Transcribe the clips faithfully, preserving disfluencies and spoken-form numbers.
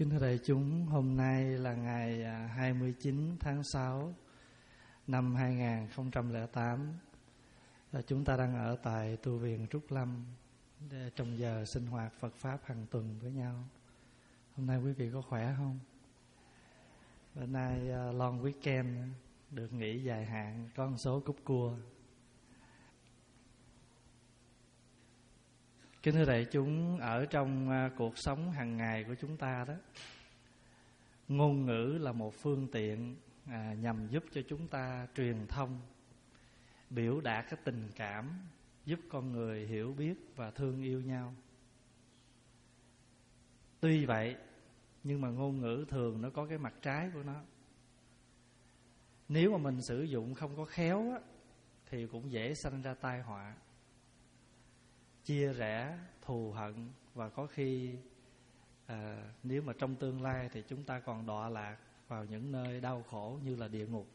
Kính thưa đại chúng, hôm nay là ngày hai mươi chín tháng sáu năm hai nghìn không trăm lẻ tám. Chúng ta đang ở tại tu viện Trúc Lâm trong giờ sinh hoạt Phật Pháp hàng tuần với nhau. Hôm nay quý vị có khỏe không? Bữa nay long weekend, được nghỉ dài hạn, có một số cúp cua. Kính thưa đại chúng, ở trong cuộc sống hàng ngày của chúng ta đó, ngôn ngữ là một phương tiện à, nhằm giúp cho chúng ta truyền thông, biểu đạt cái tình cảm, giúp con người hiểu biết và thương yêu nhau. Tuy vậy, nhưng mà ngôn ngữ thường nó có cái mặt trái của nó. Nếu mà mình sử dụng không có khéo á, thì cũng dễ sanh ra tai họa, chia rẽ, thù hận, và có khi à, nếu mà trong tương lai thì chúng ta còn đọa lạc vào những nơi đau khổ như là địa ngục.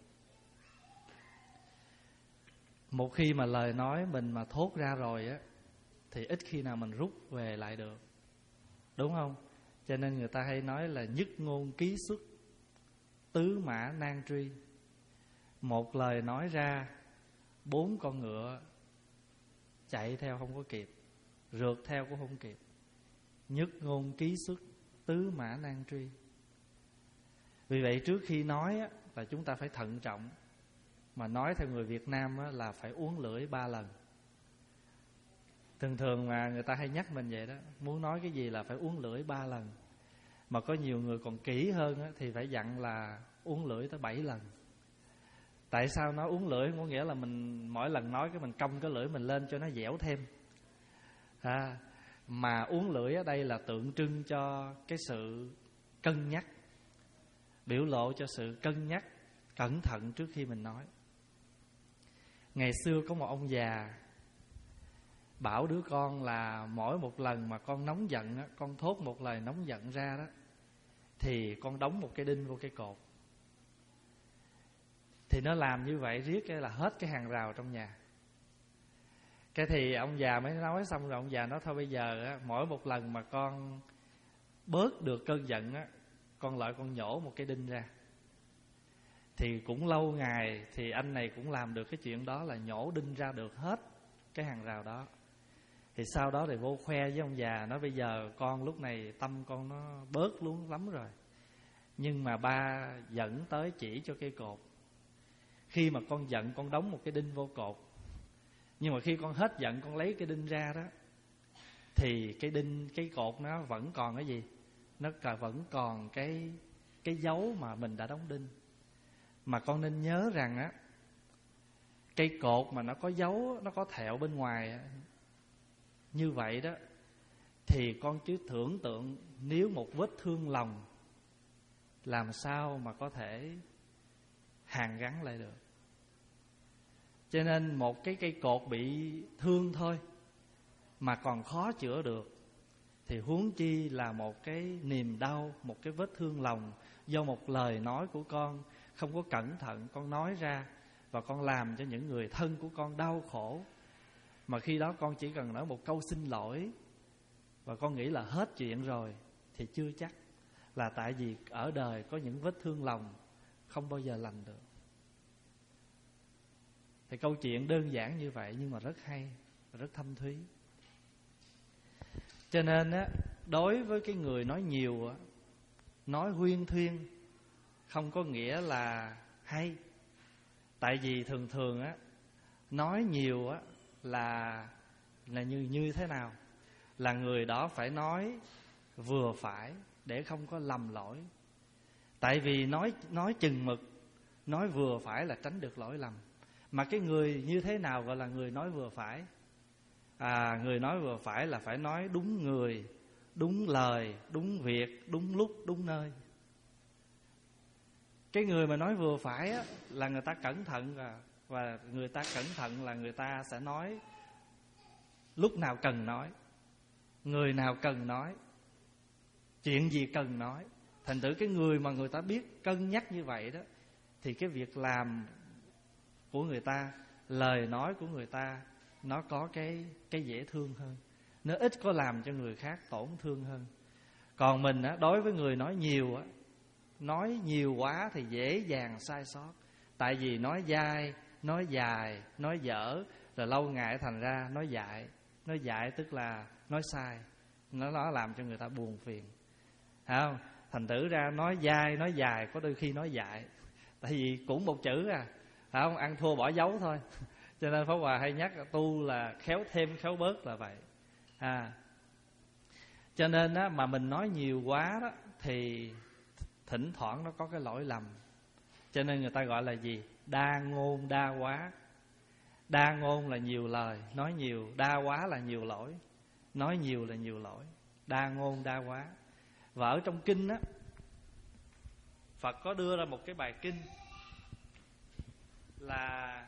Một khi mà lời nói mình mà thốt ra rồi á, thì ít khi nào mình rút về lại được, đúng không? Cho nên người ta hay nói là nhất ngôn ký xuất, tứ mã nan truy. Một lời nói ra, bốn con ngựa chạy theo không có kịp, rượt theo cũng không kịp. Nhất ngôn ký xuất, tứ mã nan truy. Vì vậy trước khi nói á, là chúng ta phải thận trọng. Mà nói theo người Việt Nam á, là phải uốn lưỡi ba lần. Thường thường mà người ta hay nhắc mình vậy đó, muốn nói cái gì là phải uốn lưỡi ba lần. Mà có nhiều người còn kỹ hơn á, thì phải dặn là uốn lưỡi tới bảy lần. Tại sao nói uốn lưỡi? Có nghĩa là mình mỗi lần nói cái mình cong cái lưỡi mình lên cho nó dẻo thêm à, mà uốn lưỡi ở đây là tượng trưng cho cái sự cân nhắc, biểu lộ cho sự cân nhắc, cẩn thận trước khi mình nói. Ngày xưa có một ông già bảo đứa con là mỗi một lần mà con nóng giận á, con thốt một lời nóng giận ra đó, thì con đóng một cái đinh vô cái cột. Thì nó làm như vậy riết cái là hết cái hàng rào trong nhà. Cái thì ông già mới nói xong rồi, ông già nói thôi bây giờ á, mỗi một lần mà con bớt được cơn giận á, con lại con nhổ một cái đinh ra. Thì cũng lâu ngày thì anh này cũng làm được cái chuyện đó, là nhổ đinh ra được hết cái hàng rào đó. Thì sau đó thì vô khoe với ông già, nói bây giờ con lúc này tâm con nó bớt luôn lắm rồi, nhưng mà ba dẫn tới chỉ cho cây cột. Khi mà con giận con đóng một cái đinh vô cột, nhưng mà khi con hết giận con lấy cái đinh ra đó, thì cái đinh, cái cột nó vẫn còn cái gì? Nó vẫn còn cái cái dấu mà mình đã đóng đinh. Mà con nên nhớ rằng á, cây cột mà nó có dấu, nó có thẹo bên ngoài như vậy đó, thì con cứ tưởng tượng nếu một vết thương lòng làm sao mà có thể hàn gắn lại được. Cho nên một cái cây cột bị thương thôi mà còn khó chữa được, thì huống chi là một cái niềm đau, một cái vết thương lòng do một lời nói của con không có cẩn thận, con nói ra và con làm cho những người thân của con đau khổ. Mà khi đó con chỉ cần nói một câu xin lỗi và con nghĩ là hết chuyện rồi, thì chưa chắc. Là tại vì ở đời có những vết thương lòng không bao giờ lành được. Thì câu chuyện đơn giản như vậy nhưng mà rất hay, rất thâm thúy. Cho nên á, đối với cái người nói nhiều á, nói huyên thuyên không có nghĩa là hay. Tại vì thường thường á, nói nhiều á là là như như thế nào? Là người đó phải nói vừa phải để không có lầm lỗi. Tại vì nói nói chừng mực, nói vừa phải là tránh được lỗi lầm. Mà cái người như thế nào gọi là người nói vừa phải? À, người nói vừa phải là phải nói đúng người, đúng lời, đúng việc, đúng lúc, đúng nơi. Cái người mà nói vừa phải á, là người ta cẩn thận, và, và người ta cẩn thận là người ta sẽ nói lúc nào cần nói, người nào cần nói, chuyện gì cần nói. Thành thử cái người mà người ta biết cân nhắc như vậy đó, thì cái việc làm của người ta, lời nói của người ta, nó có cái, cái dễ thương hơn, nó ít có làm cho người khác tổn thương hơn. Còn mình á, đối với người nói nhiều á, nói nhiều quá thì dễ dàng sai sót. Tại vì nói dai, nói dài, nói dở, rồi lâu ngày thành ra nói dại. Nói dại tức là nói sai, nó nó làm cho người ta buồn phiền, phải không? Thành thử ra nói dai, nói dài, có đôi khi nói dại. Tại vì cũng một chữ à, phải không? Ăn thua bỏ dấu thôi. Cho nên Pháp Hòa hay nhắc tu là khéo thêm khéo bớt là vậy à. Cho nên á, mà mình nói nhiều quá đó thì thỉnh thoảng nó có cái lỗi lầm. Cho nên người ta gọi là gì? Đa ngôn đa quá. Đa ngôn là nhiều lời, nói nhiều. Đa quá là nhiều lỗi, nói nhiều là nhiều lỗi. Đa ngôn đa quá. Và ở trong kinh á, Phật có đưa ra một cái bài kinh là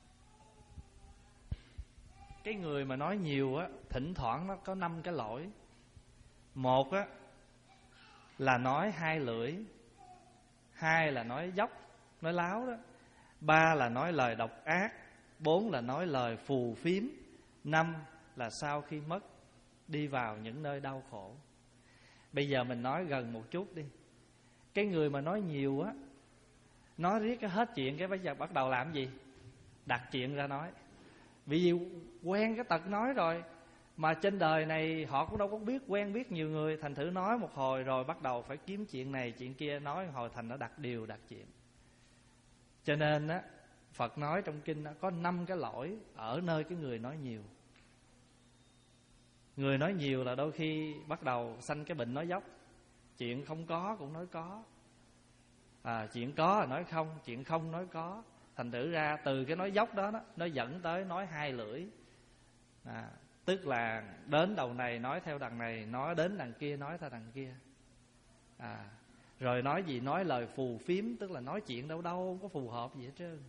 cái người mà nói nhiều á, thỉnh thoảng nó có năm cái lỗi. Một á là nói hai lưỡi, hai là nói dốc, nói láo đó, ba là nói lời độc ác, bốn là nói lời phù phiếm, năm là sau khi mất đi vào những nơi đau khổ. Bây giờ mình nói gần một chút đi. Cái người mà nói nhiều á, nói riết cái hết chuyện, cái bây giờ bắt đầu làm gì? Đặt chuyện ra nói. Vì quen cái tật nói rồi. Mà trên đời này họ cũng đâu có biết, quen biết nhiều người. Thành thử nói một hồi rồi bắt đầu phải kiếm chuyện này chuyện kia, nói một hồi thành nó đặt điều đặt chuyện. Cho nên á, Phật nói trong kinh đó, có năm cái lỗi ở nơi cái người nói nhiều. Người nói nhiều là đôi khi bắt đầu sanh cái bệnh nói dốc. Chuyện không có cũng nói có, à, chuyện có là nói không, chuyện không nói có. Thành thử ra từ cái nói dốc đó, đó nó dẫn tới nói hai lưỡi, à, tức là đến đầu này nói theo đằng này, nói đến đằng kia nói theo đằng kia, à, rồi nói gì? Nói lời phù phiếm, tức là nói chuyện đâu đâu không có phù hợp gì hết trơn.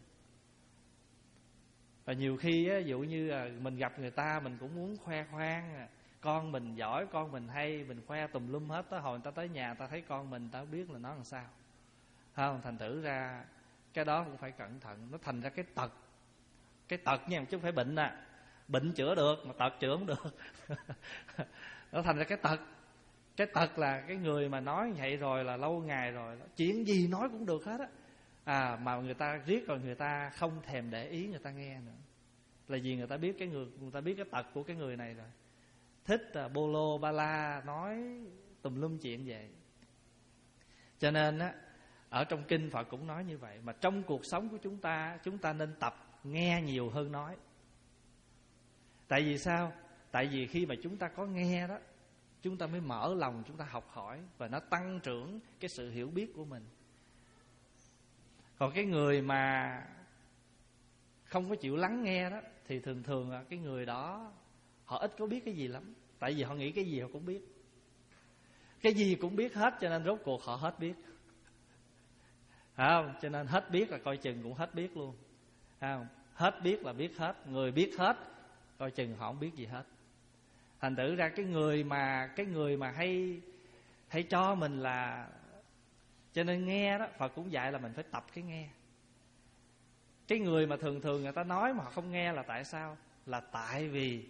Và nhiều khi á, ví dụ như là mình gặp người ta, mình cũng muốn khoe khoang, con mình giỏi, con mình hay, mình khoe tùm lum hết. Tới hồi người ta tới nhà, ta thấy con mình, ta biết là nó làm sao, không? Thành thử ra cái đó cũng phải cẩn thận. Nó thành ra cái tật. Cái tật nha, chứ không phải bệnh à. Bệnh chữa được, mà tật chữa không được. Nó thành ra cái tật. Cái tật là cái người mà nói vậy rồi là lâu ngày rồi, chuyện gì nói cũng được hết á, à, mà người ta riết rồi người ta không thèm để ý người ta nghe nữa. Là vì người ta biết cái người, người ta biết cái tật của cái người này rồi. Thích uh, bô lô ba la, nói tùm lum chuyện vậy. Cho nên á, ở trong kinh Phật cũng nói như vậy. Mà trong cuộc sống của chúng ta, chúng ta nên tập nghe nhiều hơn nói. Tại vì sao? Tại vì khi mà chúng ta có nghe đó, chúng ta mới mở lòng, chúng ta học hỏi, và nó tăng trưởng cái sự hiểu biết của mình. Còn cái người mà không có chịu lắng nghe đó, thì thường thường là cái người đó họ ít có biết cái gì lắm. Tại vì họ nghĩ cái gì họ cũng biết, cái gì cũng biết hết, cho nên rốt cuộc họ hết biết, phải không? Cho nên hết biết là coi chừng cũng hết biết luôn, phải không? Hết biết là biết hết. Người biết hết, coi chừng họ không biết gì hết. Thành thử ra cái người mà Cái người mà hay Hay cho mình là, cho nên nghe đó, Phật cũng dạy là mình phải tập cái nghe. Cái người mà thường thường người ta nói mà họ không nghe là tại sao? Là tại vì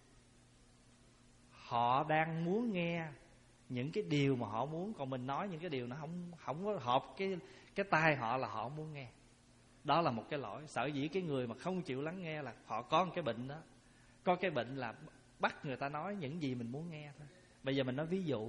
họ đang muốn nghe những cái điều mà họ muốn. Còn mình nói những cái điều nó không không có hợp cái cái tai họ, là họ không muốn nghe. Đó là một cái lỗi. Sở dĩ cái người mà không chịu lắng nghe là họ có một cái bệnh đó. Có cái bệnh là bắt người ta nói những gì mình muốn nghe thôi. Bây giờ mình nói ví dụ,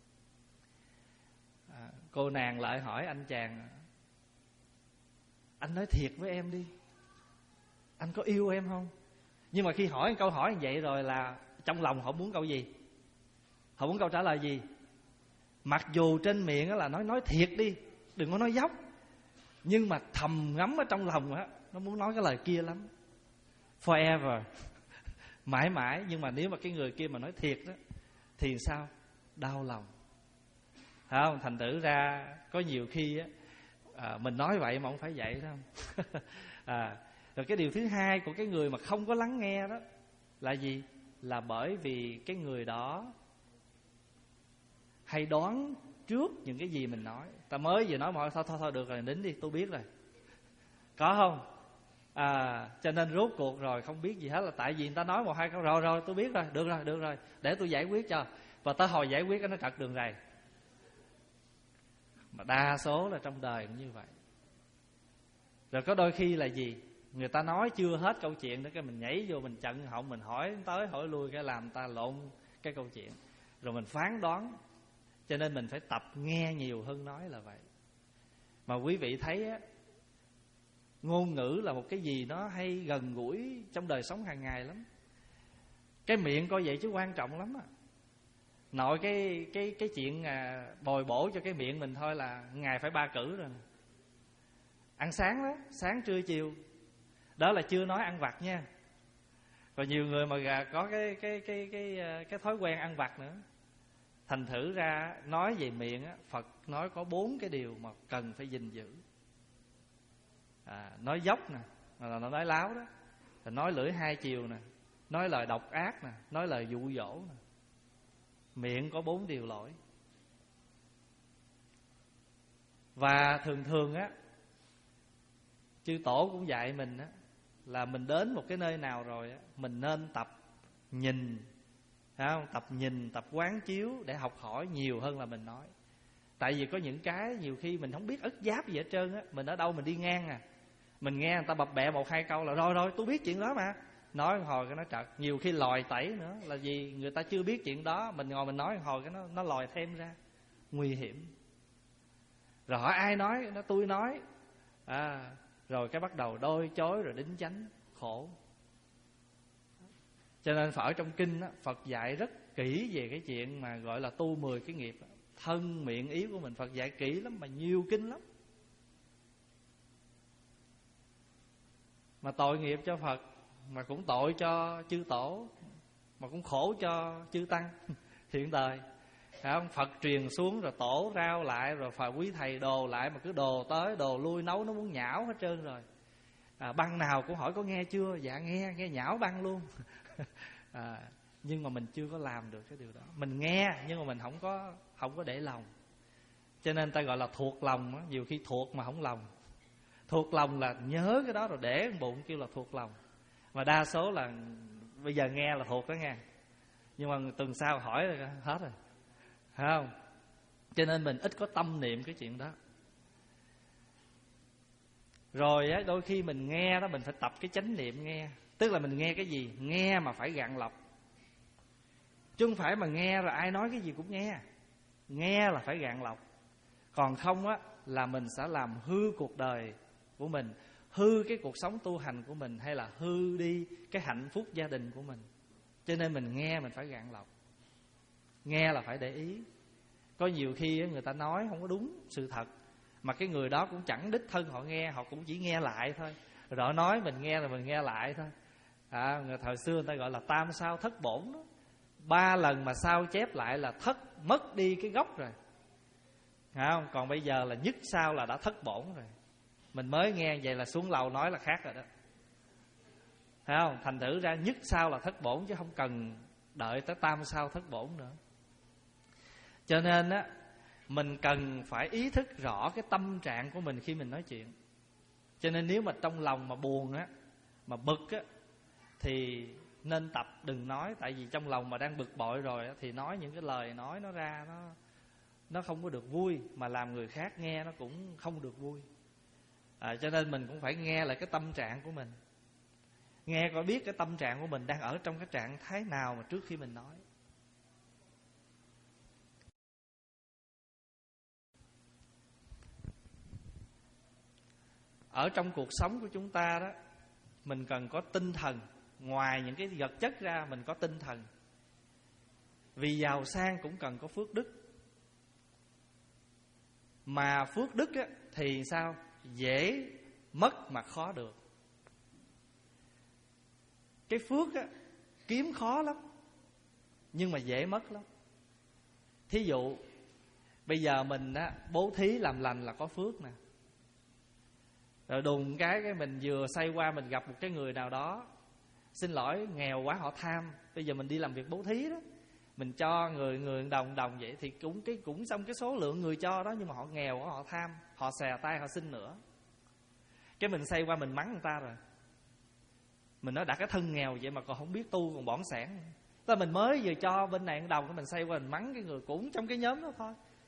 à, cô nàng lại hỏi anh chàng: anh nói thiệt với em đi, anh có yêu em không? Nhưng mà khi hỏi câu hỏi như vậy rồi là trong lòng họ muốn câu gì? Họ muốn câu trả lời gì? Mặc dù trên miệng là nói nói thiệt đi, đừng có nói dốc, nhưng mà thầm ngấm ở trong lòng á, nó muốn nói cái lời kia lắm. Forever, mãi mãi. Nhưng mà nếu mà cái người kia mà nói thiệt đó thì sao? Đau lòng, phải không? Thành thử ra có nhiều khi á, à, mình nói vậy mà không phải vậy đâu. à, Rồi cái điều thứ hai của cái người mà không có lắng nghe đó là gì? Là bởi vì cái người đó hay đoán trước những cái gì mình nói. Ta mới vừa nói mọi thôi thôi thôi được rồi, nín đi, tôi biết rồi. Có không? À, cho nên rốt cuộc rồi không biết gì hết là tại vì người ta nói một hai câu rồi rồi tôi biết rồi, được rồi, được rồi, để tôi giải quyết cho. Và tới hồi giải quyết nó trật đường rầy. Mà đa số là trong đời cũng như vậy. Rồi có đôi khi là gì? Người ta nói chưa hết câu chuyện đó, cái mình nhảy vô mình chặn họng, mình hỏi tới hỏi lui, cái làm ta lộn cái câu chuyện, rồi mình phán đoán. Cho nên mình phải tập nghe nhiều hơn nói là vậy. Mà quý vị thấy á, ngôn ngữ là một cái gì nó hay gần gũi trong đời sống hàng ngày lắm. Cái miệng coi vậy chứ quan trọng lắm á. Nội cái cái cái chuyện à, bồi bổ cho cái miệng mình thôi là ngày phải ba cử rồi. Ăn sáng đó, sáng trưa chiều. Đó là chưa nói ăn vặt nha. Còn nhiều người mà có cái cái cái cái cái thói quen ăn vặt nữa. Thành thử ra nói về miệng á, Phật nói có bốn cái điều mà cần phải gìn giữ. À, nói dốc nè, là nó nói láo đó. Rồi nói lưỡi hai chiều nè, nói lời độc ác nè, nói lời dụ dỗ nè. Miệng có bốn điều lỗi. Và thường thường á, chư tổ cũng dạy mình á, là mình đến một cái nơi nào rồi á, mình nên tập nhìn, phải không? Tập nhìn, tập quán chiếu để học hỏi nhiều hơn là mình nói. Tại vì có những cái nhiều khi mình không biết ức giáp gì hết trơn á. Mình ở đâu mình đi ngang à, mình nghe người ta bập bẹ một hai câu là rồi rồi tôi biết chuyện đó mà. Nói một hồi cái nó trật. Nhiều khi lòi tẩy nữa là vì người ta chưa biết chuyện đó. Mình ngồi mình nói một hồi cái nó, nó lòi thêm ra. Nguy hiểm. Rồi hỏi ai nói, nó tôi nói à, rồi cái bắt đầu đôi chối rồi đính chánh. Khổ. Cho nên ở trong kinh đó, Phật dạy rất kỹ về cái chuyện mà gọi là tu mười cái nghiệp. Thân miệng ý của mình Phật dạy kỹ lắm, mà nhiều kinh lắm. Mà tội nghiệp cho Phật, mà cũng tội cho chư tổ, mà cũng khổ cho chư tăng hiện đời. Không? Phật truyền xuống rồi tổ rao lại, rồi phải quý thầy đồ lại, mà cứ đồ tới đồ lui, nấu nó muốn nhão hết trơn rồi. À, băng nào cũng hỏi có nghe chưa? Dạ nghe, nghe nhão băng luôn. À, nhưng mà mình chưa có làm được cái điều đó. Mình nghe nhưng mà mình không có không có để lòng. Cho nên ta gọi là thuộc lòng đó. Nhiều khi thuộc mà không lòng. Thuộc lòng là nhớ cái đó rồi để bụng kêu là thuộc lòng. Mà đa số là bây giờ nghe là thuộc đó nghe, nhưng mà tuần sau hỏi rồi hết rồi, phải không? Cho nên mình ít có tâm niệm cái chuyện đó. Rồi á, đôi khi mình nghe đó, mình phải tập cái chánh niệm nghe. Tức là mình nghe cái gì? Nghe mà phải gạn lọc. Chứ không phải mà nghe rồi ai nói cái gì cũng nghe. Nghe là phải gạn lọc. Còn không á, là mình sẽ làm hư cuộc đời của mình, hư cái cuộc sống tu hành của mình, hay là hư đi cái hạnh phúc gia đình của mình. Cho nên mình nghe mình phải gạn lọc. Nghe là phải để ý. Có nhiều khi người ta nói không có đúng sự thật, mà cái người đó cũng chẳng đích thân họ nghe, họ cũng chỉ nghe lại thôi. Rồi họ nói mình nghe rồi mình nghe lại thôi. À, người thời xưa người ta gọi là tam sao thất bổn đó. Ba lần mà sao chép lại là thất, mất đi cái gốc rồi. Phải không? Còn bây giờ là nhất sao là đã thất bổn rồi. Mình mới nghe vậy là xuống lầu nói là khác rồi đó. Phải không? Thành thử ra nhất sao là thất bổn, chứ không cần đợi tới tam sao thất bổn nữa. Cho nên á, mình cần phải ý thức rõ cái tâm trạng của mình khi mình nói chuyện. Cho nên nếu mà trong lòng mà buồn á, mà bực á, thì nên tập đừng nói. Tại vì trong lòng mà đang bực bội rồi á, thì nói những cái lời nói nó ra nó nó không có được vui, mà làm người khác nghe nó cũng không được vui. À, cho nên mình cũng phải nghe lại cái tâm trạng của mình. Nghe coi biết cái tâm trạng của mình đang ở trong cái trạng thái nào mà trước khi mình nói. Ở trong cuộc sống của chúng ta đó, mình cần có tinh thần. Ngoài những cái vật chất ra, mình có tinh thần. Vì giàu sang cũng cần có phước đức. Mà phước đức á, thì sao? Dễ mất mà khó được. Cái phước á, kiếm khó lắm, nhưng mà dễ mất lắm. Thí dụ bây giờ mình á, bố thí làm lành là có phước nè. Rồi đùng cái cái mình vừa xoay qua mình gặp một cái người nào đó, xin lỗi nghèo quá họ tham. Bây giờ mình đi làm việc bố thí đó, mình cho người người đồng đồng vậy, thì cũng cái cũng xong cái số lượng người cho đó, nhưng mà họ nghèo quá họ tham, họ xè tay họ xin nữa. Cái mình xoay qua mình mắng người ta rồi. Mình nói đã cái thân nghèo vậy mà còn không biết tu, còn bỏng sẻn. Tức là mình mới vừa cho bên này đồng, mình xoay qua mình mắng cái người cũng trong cái nhóm đó thôi.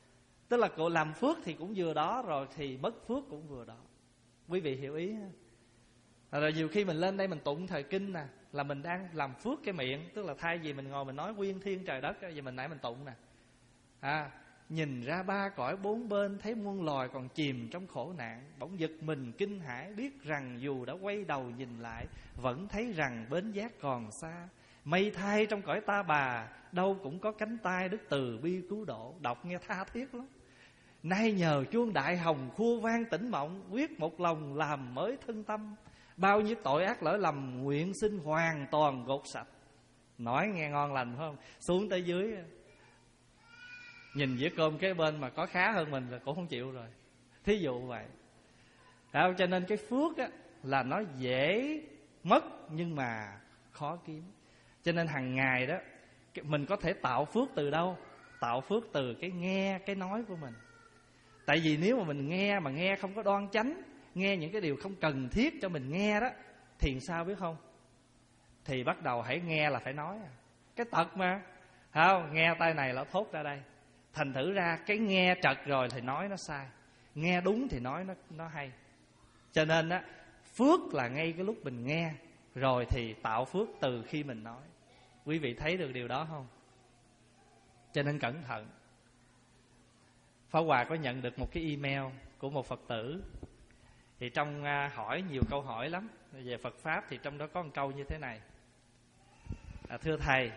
Tức là cậu làm phước thì cũng vừa đó, rồi thì mất phước cũng vừa đó. Quý vị hiểu ý ha? Rồi nhiều khi mình lên đây mình tụng thời kinh nè, là mình đang làm phước cái miệng. Tức là thay vì mình ngồi mình nói quyên thiên trời đất, giờ mình nãy mình tụng nè, à, nhìn ra ba cõi bốn bên, thấy muôn loài còn chìm trong khổ nạn. Bỗng giật mình kinh hãi, biết rằng dù đã quay đầu nhìn lại, vẫn thấy rằng bến giác còn xa. Mây thay trong cõi ta bà, đâu cũng có cánh tay đức từ bi cứu độ. Đọc nghe tha thiết lắm. Nay nhờ chuông đại hồng khua vang tỉnh mộng, quyết một lòng làm mới thân tâm. Bao nhiêu tội ác lỗi lầm, nguyện xin hoàn toàn gột sạch. Nói nghe ngon lành phải không? Xuống tới dưới, nhìn dĩa cơm kế bên mà có khá hơn mình là cũng không chịu rồi. Thí dụ vậy. Đó, cho nên cái phước á, là nó dễ mất nhưng mà khó kiếm. Cho nên hàng ngày đó, mình có thể tạo phước từ đâu? Tạo phước từ cái nghe, cái nói của mình. Tại vì nếu mà mình nghe mà nghe không có đoan chánh, nghe những cái điều không cần thiết cho mình nghe đó, thì sao biết không? Thì bắt đầu hãy nghe là phải nói. Cái tật mà, không, nghe tay này là thốt ra đây. Thành thử ra cái nghe trật rồi thì nói nó sai, nghe đúng thì nói nó, nó hay. Cho nên á, phước là ngay cái lúc mình nghe, rồi thì tạo phước từ khi mình nói. Quý vị thấy được điều đó không? Cho nên cẩn thận. Pháp Hòa có nhận được một cái email của một Phật tử. Thì trong hỏi nhiều câu hỏi lắm về Phật Pháp, thì trong đó có một câu như thế này. à, Thưa Thầy,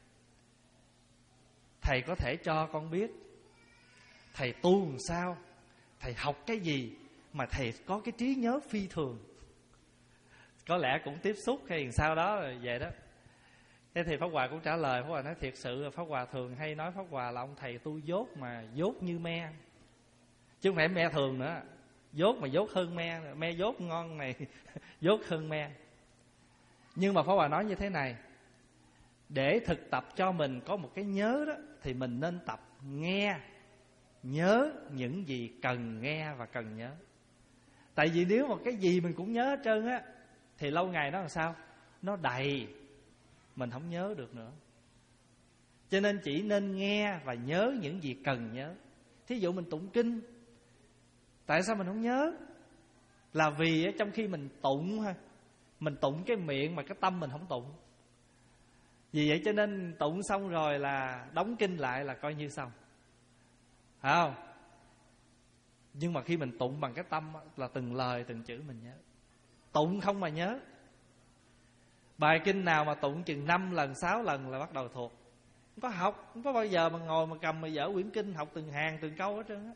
Thầy có thể cho con biết Thầy tu làm sao, Thầy học cái gì mà Thầy có cái trí nhớ phi thường? Có lẽ cũng tiếp xúc hay sao đó rồi về đó. Thế thì Pháp Hòa cũng trả lời. Pháp Hòa nói thiệt sự Pháp Hòa thường hay nói Pháp Hòa là ông thầy tu dốt mà dốt như me, chứ không phải me thường nữa. Dốt mà dốt hơn me. Me dốt ngon này dốt hơn me. Nhưng mà Pháp Hòa nói như thế này: để thực tập cho mình có một cái nhớ đó, thì mình nên tập nghe, nhớ những gì cần nghe và cần nhớ. Tại vì nếu mà cái gì mình cũng nhớ hết trơn á, thì lâu ngày nó làm sao? Nó đầy, mình không nhớ được nữa. Cho nên chỉ nên nghe và nhớ những gì cần nhớ. Thí dụ mình tụng kinh, tại sao mình không nhớ? Là vì trong khi mình tụng ha, mình tụng cái miệng mà cái tâm mình không tụng. Vì vậy cho nên tụng xong rồi là đóng kinh lại là coi như xong, phải không? Nhưng mà khi mình tụng bằng cái tâm là từng lời từng chữ mình nhớ. Tụng không mà nhớ. Bài kinh nào mà tụng chừng năm lần sáu lần là bắt đầu thuộc. Không có học, không có bao giờ mà ngồi mà cầm mà dở quyển kinh học từng hàng từng câu hết trơn á.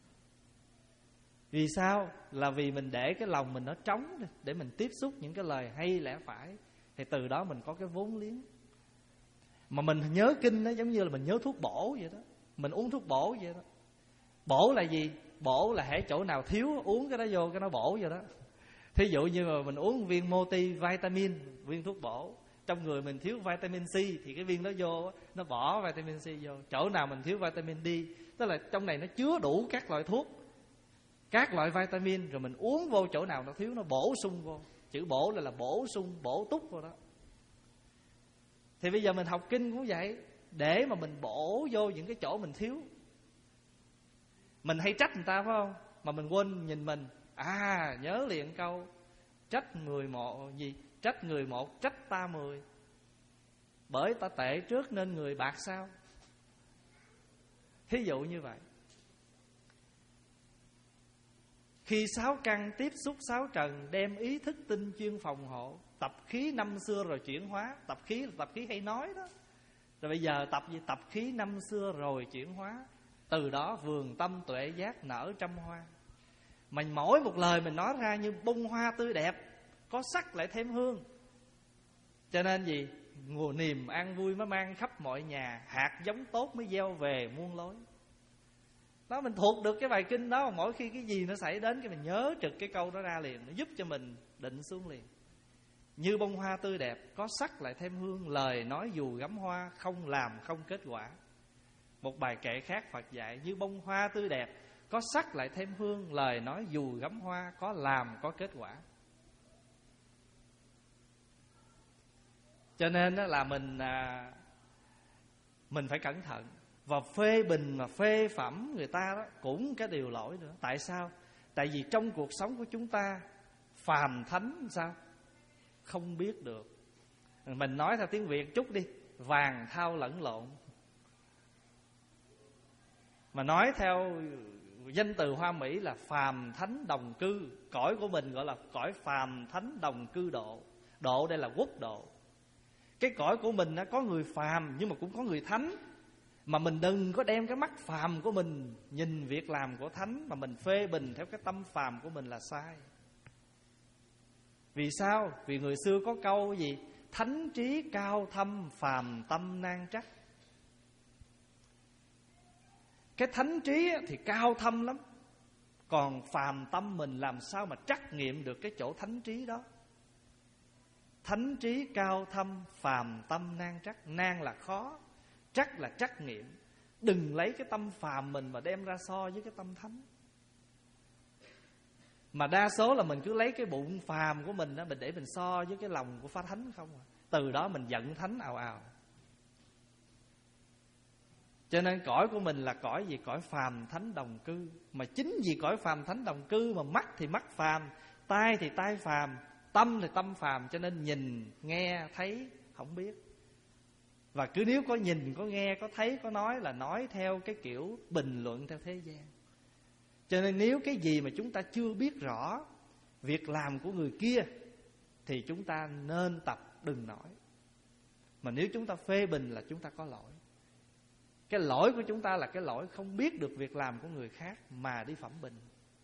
Vì sao? Là vì mình để cái lòng mình nó trống để mình tiếp xúc những cái lời hay lẽ phải, thì từ đó mình có cái vốn liếng. Mà mình nhớ kinh nó giống như là mình nhớ thuốc bổ vậy đó. Mình uống thuốc bổ vậy đó. Bổ là gì? Bổ là hễ chỗ nào thiếu uống cái đó vô cái nó bổ vậy đó. Thí dụ như mà mình uống viên multivitamin, viên thuốc bổ, trong người mình thiếu vitamin C thì cái viên đó vô nó bỏ vitamin C vô. Chỗ nào mình thiếu vitamin D, tức là trong này nó chứa đủ các loại thuốc, các loại vitamin, rồi mình uống vô chỗ nào nó thiếu nó bổ sung vô. Chữ bổ là là bổ sung, bổ túc vô đó. Thì bây giờ mình học kinh cũng vậy, để mà mình bổ vô những cái chỗ mình thiếu. Mình hay trách người ta phải không? Mà mình quên nhìn mình. À, nhớ liền câu trách người một gì? Trách người một, trách ta mười. Bởi ta tệ trước nên người bạc sao. Thí dụ như vậy. Khi sáu căn tiếp xúc sáu trần, đem ý thức tinh chuyên phòng hộ. Tập khí năm xưa rồi chuyển hóa. Tập khí là tập khí hay nói đó. Rồi bây giờ tập gì? Tập khí năm xưa rồi chuyển hóa. Từ đó vườn tâm tuệ giác nở trăm hoa. Mà mỗi một lời mình nói ra như bông hoa tươi đẹp, có sắc lại thêm hương. Cho nên gì? Nguồn niềm an vui mới mang khắp mọi nhà, hạt giống tốt mới gieo về muôn lối. Đó, mình thuộc được cái bài kinh đó, mỗi khi cái gì nó xảy đến cái mình nhớ trực cái câu đó ra liền, nó giúp cho mình định xuống liền. Như bông hoa tươi đẹp, có sắc lại thêm hương, lời nói dù gắm hoa, không làm không kết quả. Một bài kệ khác Phật dạy: như bông hoa tươi đẹp, có sắc lại thêm hương, lời nói dù gắm hoa, có làm có kết quả. Cho nên là mình Mình phải cẩn thận. và phê bình mà phê phẩm người ta đó cũng cái điều lỗi nữa. Tại sao? Tại vì trong cuộc sống của chúng ta phàm thánh sao? Không biết được. Mình nói theo tiếng Việt chút đi, vàng thau lẫn lộn. Mà nói theo danh từ Hoa Mỹ là phàm thánh đồng cư. Cõi của mình gọi là cõi phàm thánh đồng cư độ. Độ đây là quốc độ. Cái cõi của mình có người phàm nhưng mà cũng có người thánh. Mà mình đừng có đem cái mắt phàm của mình nhìn việc làm của thánh mà mình phê bình theo cái tâm phàm của mình là sai. Vì sao? Vì người xưa có câu gì? Thánh trí cao thâm, phàm tâm nan trắc. Cái thánh trí thì cao thâm lắm, còn phàm tâm mình làm sao mà trắc nghiệm được cái chỗ thánh trí đó. Thánh trí cao thâm, phàm tâm nan trắc. Nan là khó, trắc là trắc nghiệm. Đừng lấy cái tâm phàm mình mà đem ra so với cái tâm thánh. Mà đa số là mình cứ lấy cái bụng phàm của mình đó, mình để mình so với cái lòng của Phá Thánh không à. Từ đó mình giận thánh ào ào. Cho nên cõi của mình là cõi gì? Cõi phàm thánh đồng cư. Mà chính vì cõi phàm thánh đồng cư mà mắt thì mắt phàm, tai thì tai phàm, tâm thì tâm phàm, cho nên nhìn, nghe, thấy không biết. Và cứ nếu có nhìn, có nghe, có thấy, có nói là nói theo cái kiểu bình luận theo thế gian. Cho nên nếu cái gì mà chúng ta chưa biết rõ việc làm của người kia thì chúng ta nên tập đừng nói. Mà nếu chúng ta phê bình là chúng ta có lỗi. Cái lỗi của chúng ta là cái lỗi không biết được việc làm của người khác mà đi phẩm bình.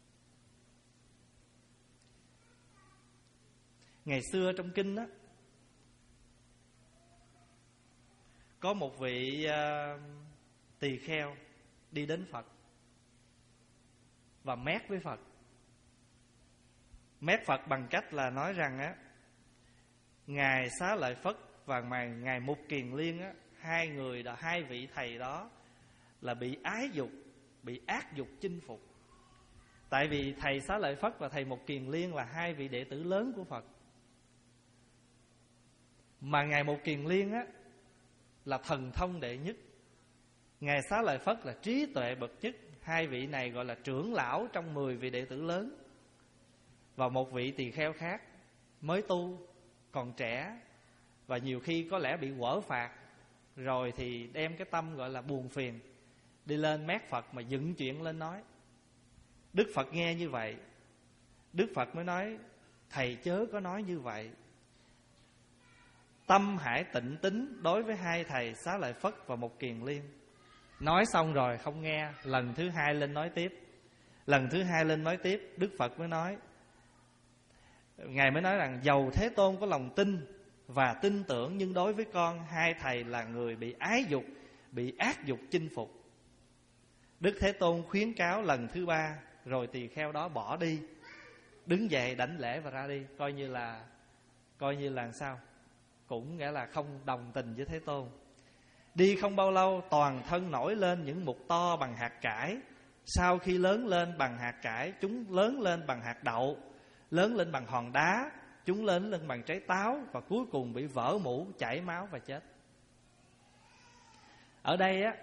Ngày xưa trong kinh á, có một vị uh, tỳ kheo đi đến Phật và mét với Phật. Mét Phật bằng cách là nói rằng á, Ngài Xá Lợi Phất và Ngài Mục Kiền Liên á, hai người đó, hai vị thầy đó là bị ái dục, bị ác dục chinh phục. Tại vì thầy Xá Lợi Phất và thầy Mục Kiền Liên là hai vị đệ tử lớn của Phật. Mà Ngài Mục Kiền Liên á là thần thông đệ nhất, Ngài Xá Lợi Phất là trí tuệ bậc nhất. Hai vị này gọi là trưởng lão trong mười vị đệ tử lớn. Và một vị tỳ kheo khác mới tu, còn trẻ, và nhiều khi có lẽ bị quở phạt, rồi thì đem cái tâm gọi là buồn phiền, đi lên mét Phật mà dựng chuyện lên nói. Đức Phật nghe như vậy, Đức Phật mới nói: thầy chớ có nói như vậy. Tâm hãy tịnh tín đối với hai thầy Xá Lợi Phất và Mục Kiền Liên. Nói xong rồi không nghe, lần thứ hai lên nói tiếp. Lần thứ hai lên nói tiếp, Đức Phật mới nói, Ngài mới nói rằng: dầu Thế Tôn có lòng tin và tin tưởng, nhưng đối với con, hai thầy là người bị ái dục, bị ác dục chinh phục. Đức Thế Tôn khuyến cáo lần thứ ba, rồi tỳ kheo đó bỏ đi, đứng dậy đảnh lễ và ra đi. Coi như là Coi như là sao? Cũng nghĩa là không đồng tình với Thế Tôn. Đi không bao lâu, toàn thân nổi lên những mụn to bằng hạt cải. Sau khi lớn lên bằng hạt cải, chúng lớn lên bằng hạt đậu, lớn lên bằng hòn đá, chúng lớn lên bằng trái táo, và cuối cùng bị vỡ mũ, chảy máu và chết. Ở đây á,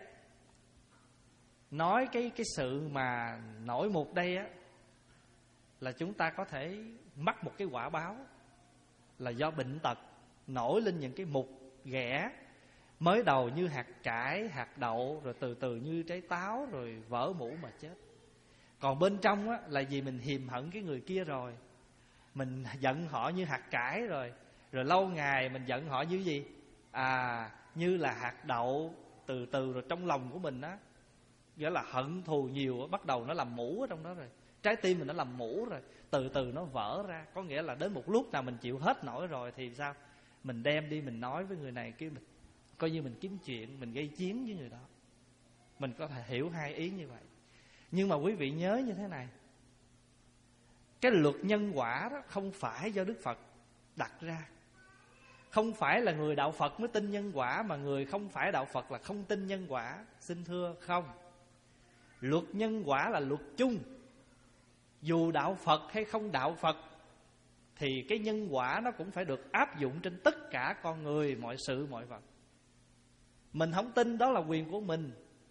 nói cái cái sự mà nổi mụn đây á, là chúng ta có thể mắc một cái quả báo là do bệnh tật nổi lên những cái mụn ghẻ, mới đầu như hạt cải, hạt đậu, rồi từ từ như trái táo, rồi vỡ mũ mà chết. Còn bên trong á, là vì mình hiềm hận cái người kia rồi, mình giận họ như hạt cải rồi, rồi lâu ngày mình giận họ như gì? À, như là hạt đậu, từ từ rồi trong lòng của mình á, nghĩa là hận thù nhiều á, bắt đầu nó làm mũ ở trong đó rồi. Trái tim mình nó làm mũ rồi, từ từ nó vỡ ra. Có nghĩa là đến một lúc nào mình chịu hết nổi rồi thì sao? Mình đem đi mình nói với người này kia, mình coi như mình kiếm chuyện, mình gây chiến với người đó. Mình có thể hiểu hai ý như vậy. Nhưng mà quý vị nhớ như thế này, cái luật nhân quả đó không phải do Đức Phật đặt ra. Không phải là người đạo Phật mới tin nhân quả, mà người không phải đạo Phật là không tin nhân quả. Xin thưa không. Luật nhân quả là luật chung. Dù đạo Phật hay không đạo Phật thì cái nhân quả nó cũng phải được áp dụng trên tất cả con người, mọi sự, mọi vật. Mình không tin đó là quyền của mình,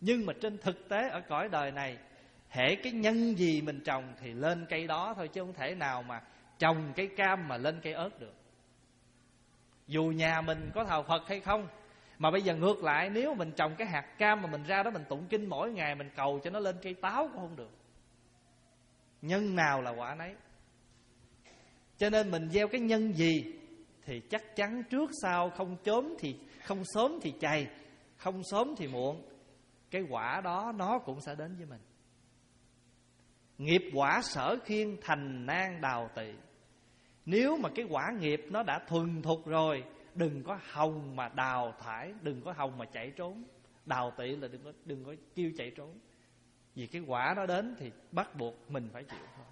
Nhưng mà trên thực tế ở cõi đời này, hễ cái nhân gì mình trồng thì lên cây đó thôi, chứ không thể nào mà trồng cây cam mà lên cây ớt được. Dù nhà mình có thờ Phật hay không. Mà bây giờ ngược lại, nếu mình trồng cái hạt cam mà mình ra đó mình tụng kinh mỗi ngày, mình cầu cho nó lên cây táo cũng không được. Nhân nào là quả nấy. Cho nên mình gieo cái nhân gì thì chắc chắn trước sau, không chớm thì không sớm thì chày, không sớm thì muộn, cái quả đó nó cũng sẽ đến với mình. Nghiệp quả sở khiên, thành nan đào tị. Nếu mà cái quả nghiệp nó đã thuần thục rồi, đừng có hòng mà đào thải, đừng có hòng mà chạy trốn. Đào tị là đừng có, đừng có kêu chạy trốn. Vì cái quả nó đến thì bắt buộc mình phải chịu thôi.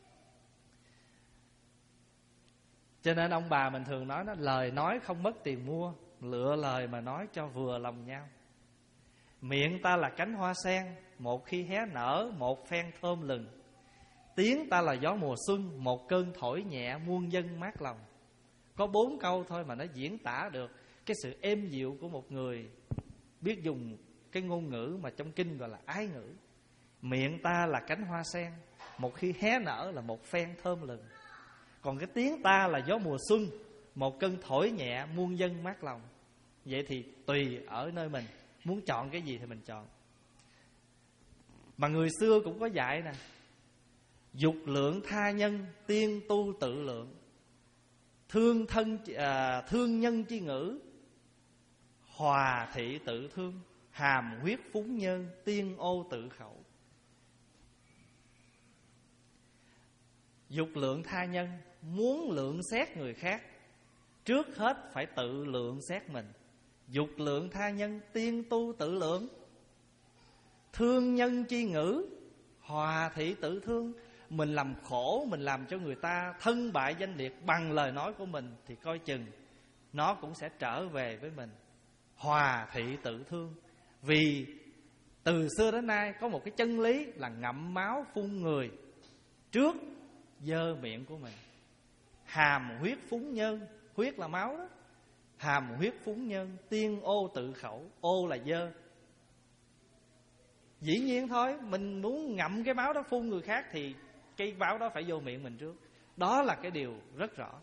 Cho nên ông bà mình thường nói đó, lời nói không mất tiền mua, lựa lời mà nói cho vừa lòng nhau. Miệng ta là cánh hoa sen, một khi hé nở một phen thơm lừng. Tiếng ta là gió mùa xuân, một cơn thổi nhẹ muôn dân mát lòng. Có bốn câu thôi mà nó diễn tả được cái sự êm dịu của một người biết dùng cái ngôn ngữ mà trong kinh gọi là ái ngữ. Miệng ta là cánh hoa sen, một khi hé nở là một phen thơm lừng. Còn cái tiếng ta là gió mùa xuân, một cơn thổi nhẹ muôn dân mát lòng. Vậy thì tùy ở nơi mình, muốn chọn cái gì thì mình chọn. Mà người xưa cũng có dạy nè: dục lượng tha nhân, tiên tu tự lượng. Thương thân à, thương nhân chi ngữ, hòa thị tự thương. Hàm huyết phúng nhân, tiên ô tự khẩu. Dục lượng tha nhân, muốn lượng xét người khác, trước hết phải tự lượng xét mình. Dục lượng tha nhân, tiên tu tự lượng. Thương nhân chi ngữ, hòa thị tự thương. Mình làm khổ, mình làm cho người ta thân bại danh liệt bằng lời nói của mình, thì coi chừng nó cũng sẽ trở về với mình. Hòa thị tự thương. Vì từ xưa đến nay có một cái chân lý là ngậm máu phun người trước dơ miệng của mình. Hàm huyết phúng nhân, huyết là máu đó. Hàm huyết phúng nhân, tiên ô tự khẩu. Ô là dơ. Dĩ nhiên thôi, mình muốn ngậm cái máu đó phun người khác thì cái máu đó phải vô miệng mình trước. Đó là cái điều rất rõ.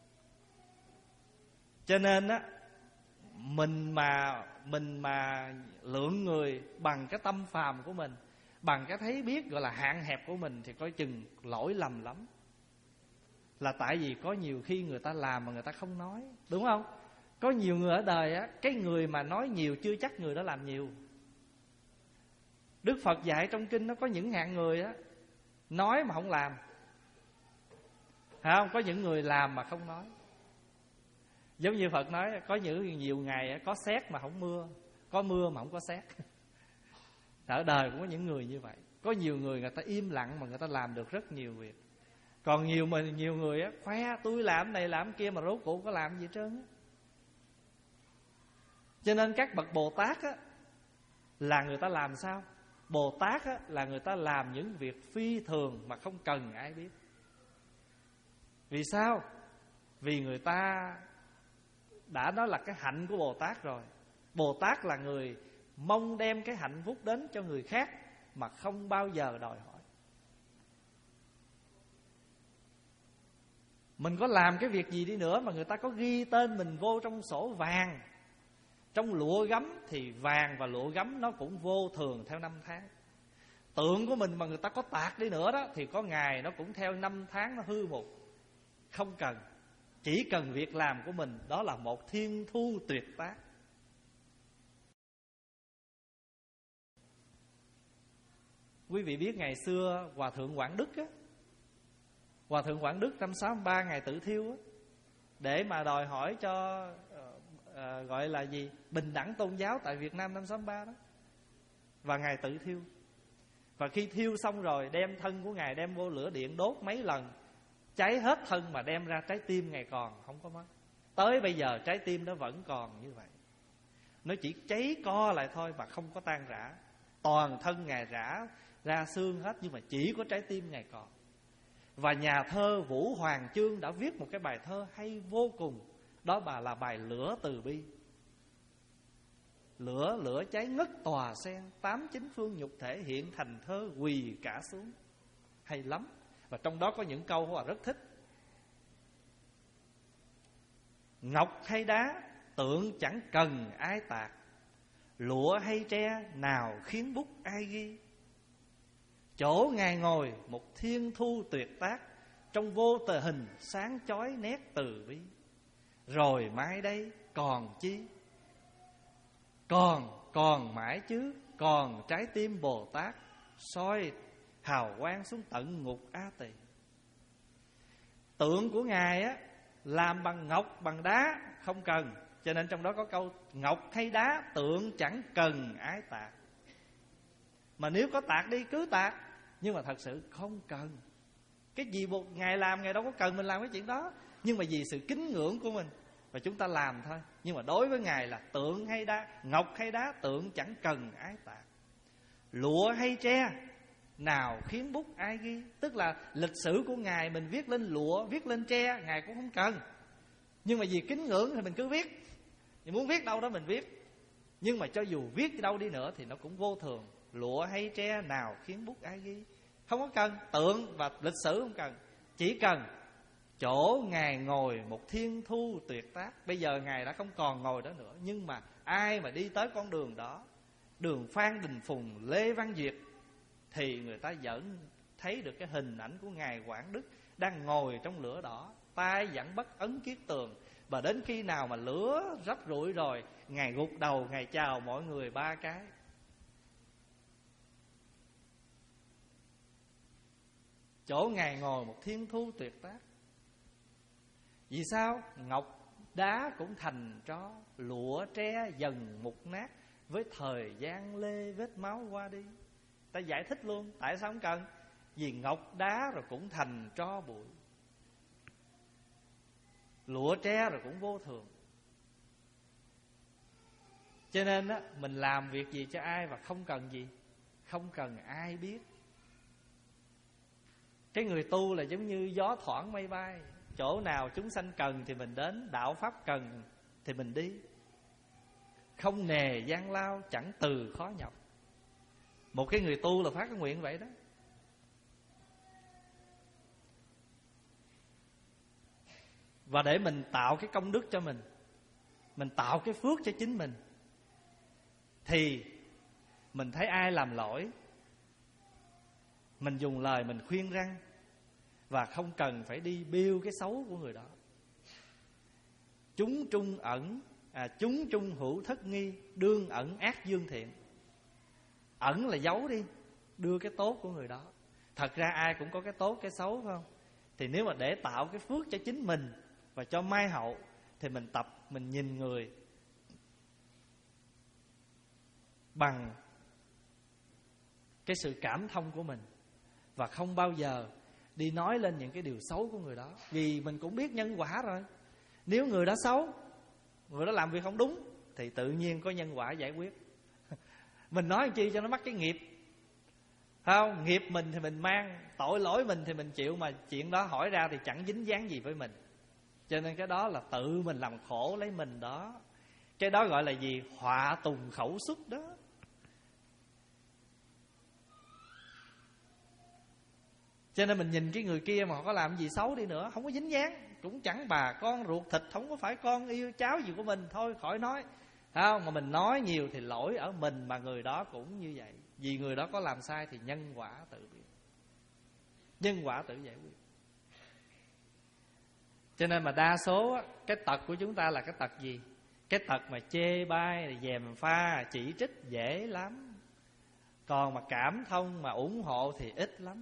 Cho nên á, Mình mà Mình mà lượng người bằng cái tâm phàm của mình, bằng cái thấy biết gọi là hạn hẹp của mình, thì coi chừng lỗi lầm lắm. Là tại vì có nhiều khi người ta làm mà người ta không nói, đúng không? Có nhiều người ở đời á, cái người mà nói nhiều chưa chắc người đó làm nhiều. Đức Phật dạy trong kinh nó có những hạng người á, nói mà không làm, phải không? Có những người làm mà không nói. Giống như Phật nói, có những nhiều ngày có sét mà không mưa, có mưa mà không có sét. Ở đời cũng có những người như vậy. Có nhiều người người ta im lặng mà người ta làm được rất nhiều việc. Còn nhiều mà nhiều người á, khoe tôi làm này làm kia mà rốt cuộc có làm gì hết trơn á. Cho nên các bậc Bồ Tát á, là người ta làm sao? Bồ Tát á, là người ta làm những việc phi thường mà không cần ai biết. Vì sao? Vì người ta đã đó là cái hạnh của Bồ Tát rồi. Bồ Tát là người mong đem cái hạnh phúc đến cho người khác mà không bao giờ đòi hỏi. Mình có làm cái việc gì đi nữa mà người ta có ghi tên mình vô trong sổ vàng, trong lụa gấm, thì vàng và lụa gấm nó cũng vô thường theo năm tháng. Tượng của mình mà người ta có tạc đi nữa đó, thì có ngày nó cũng theo năm tháng nó hư mục. Không cần. Chỉ cần việc làm của mình, đó là một thiên thu tuyệt tác. Quý vị biết ngày xưa Hòa Thượng Quảng Đức á, Hòa Thượng Quảng Đức năm sáu mươi ba ngày tự thiêu á, để mà đòi hỏi cho uh, uh, gọi là gì, bình đẳng tôn giáo tại Việt Nam năm sáu mươi ba đó. Và ngài tự thiêu. Và khi thiêu xong rồi, đem thân của ngài đem vô lửa điện đốt mấy lần, cháy hết thân mà đem ra trái tim ngài còn không có mất. Tới bây giờ trái tim nó vẫn còn như vậy. Nó chỉ cháy co lại thôi mà không có tan rã. Toàn thân ngài rã ra xương hết, nhưng mà chỉ có trái tim ngài còn. Và nhà thơ Vũ Hoàng Chương đã viết một cái bài thơ hay vô cùng. Đó bà là bài Lửa Từ Bi. Lửa lửa cháy ngất tòa sen, tám chín phương nhục thể hiện thành thơ quỳ cả xuống. Hay lắm. Và trong đó có những câu Hòa rất thích. Ngọc hay đá tượng chẳng cần ai tạc, lụa hay tre nào khiến bút ai ghi. Chỗ Ngài ngồi một thiên thu tuyệt tác, trong vô tờ hình sáng chói nét từ bi. Rồi mai đây còn chi? Còn, còn mãi chứ, còn trái tim Bồ Tát soi hào quang xuống tận ngục A Tỳ. Tượng của Ngài á làm bằng ngọc, bằng đá không cần. Cho nên trong đó có câu ngọc hay đá tượng chẳng cần ái tạc. Mà nếu có tạc đi cứ tạc, nhưng mà thật sự không cần. Cái gì một Ngài làm, Ngài đâu có cần mình làm cái chuyện đó. Nhưng mà vì sự kính ngưỡng của mình và chúng ta làm thôi. Nhưng mà đối với Ngài là tượng hay đá, ngọc hay đá tượng chẳng cần ái tạc. Lụa hay tre nào khiến bút ai ghi. Tức là lịch sử của Ngài mình viết lên lụa, viết lên tre, Ngài cũng không cần. Nhưng mà vì kính ngưỡng thì mình cứ viết. Thì muốn viết đâu đó mình viết. Nhưng mà cho dù viết đâu đi nữa thì nó cũng vô thường. Lụa hay tre nào khiến bút ai ghi. Không có cần tượng và lịch sử, không cần. Chỉ cần chỗ Ngài ngồi một thiên thu tuyệt tác. Bây giờ Ngài đã không còn ngồi đó nữa. Nhưng mà ai mà đi tới con đường đó, đường Phan Đình Phùng, Lê Văn Duyệt, thì người ta vẫn thấy được cái hình ảnh của Ngài Quảng Đức đang ngồi trong lửa đỏ, tay vẫn bắt ấn kiết tường. Và đến khi nào mà lửa rắp rụi rồi, Ngài gục đầu, Ngài chào mọi người ba cái. Chỗ Ngài ngồi một thiên thu tuyệt tác. Vì sao? Ngọc đá cũng thành tro, lụa tre dần mục nát, với thời gian lê vết máu qua đi. Ta giải thích luôn tại sao không cần. Vì ngọc đá rồi cũng thành tro bụi, lụa tre rồi cũng vô thường. Cho nên á, mình làm việc gì cho ai và không cần gì, không cần ai biết. Cái người tu là giống như gió thoảng mây bay. Chỗ nào chúng sanh cần thì mình đến, đạo pháp cần thì mình đi. Không nề gian lao, chẳng từ khó nhọc. Một cái người tu là phát cái nguyện vậy đó. Và để mình tạo cái công đức cho mình, mình tạo cái phước cho chính mình, thì mình thấy ai làm lỗi, mình dùng lời mình khuyên răn, và không cần phải đi biêu cái xấu của người đó. Chúng trung ẩn à, Chúng trung hữu thất nghi, đương ẩn ác dương thiện. Ẩn là giấu đi, đưa cái tốt của người đó. Thật ra ai cũng có cái tốt cái xấu, phải không? Thì nếu mà để tạo cái phước cho chính mình và cho mai hậu, thì mình tập, mình nhìn người bằng cái sự cảm thông của mình, và không bao giờ đi nói lên những cái điều xấu của người đó. Vì mình cũng biết nhân quả rồi. Nếu người đó xấu, người đó làm việc không đúng, thì tự nhiên có nhân quả giải quyết. Mình nói chi cho nó mắc cái nghiệp, không? Nghiệp mình thì mình mang, tội lỗi mình thì mình chịu. Mà chuyện đó hỏi ra thì chẳng dính dáng gì với mình. Cho nên cái đó là tự mình làm khổ lấy mình đó. Cái đó gọi là gì? Họa tùng khẩu xuất đó. Cho nên mình nhìn cái người kia mà họ có làm gì xấu đi nữa, không có dính dáng, cũng chẳng bà con ruột thịt, không có phải con yêu cháu gì của mình, thôi khỏi nói. Không, mà mình nói nhiều thì lỗi ở mình, mà người đó cũng như vậy. Vì người đó có làm sai thì nhân quả tự biết, nhân quả tự giải quyết. Cho nên mà đa số cái tật của chúng ta là cái tật gì? Cái tật mà chê bai, dèm pha, chỉ trích dễ lắm. Còn mà cảm thông mà ủng hộ thì ít lắm.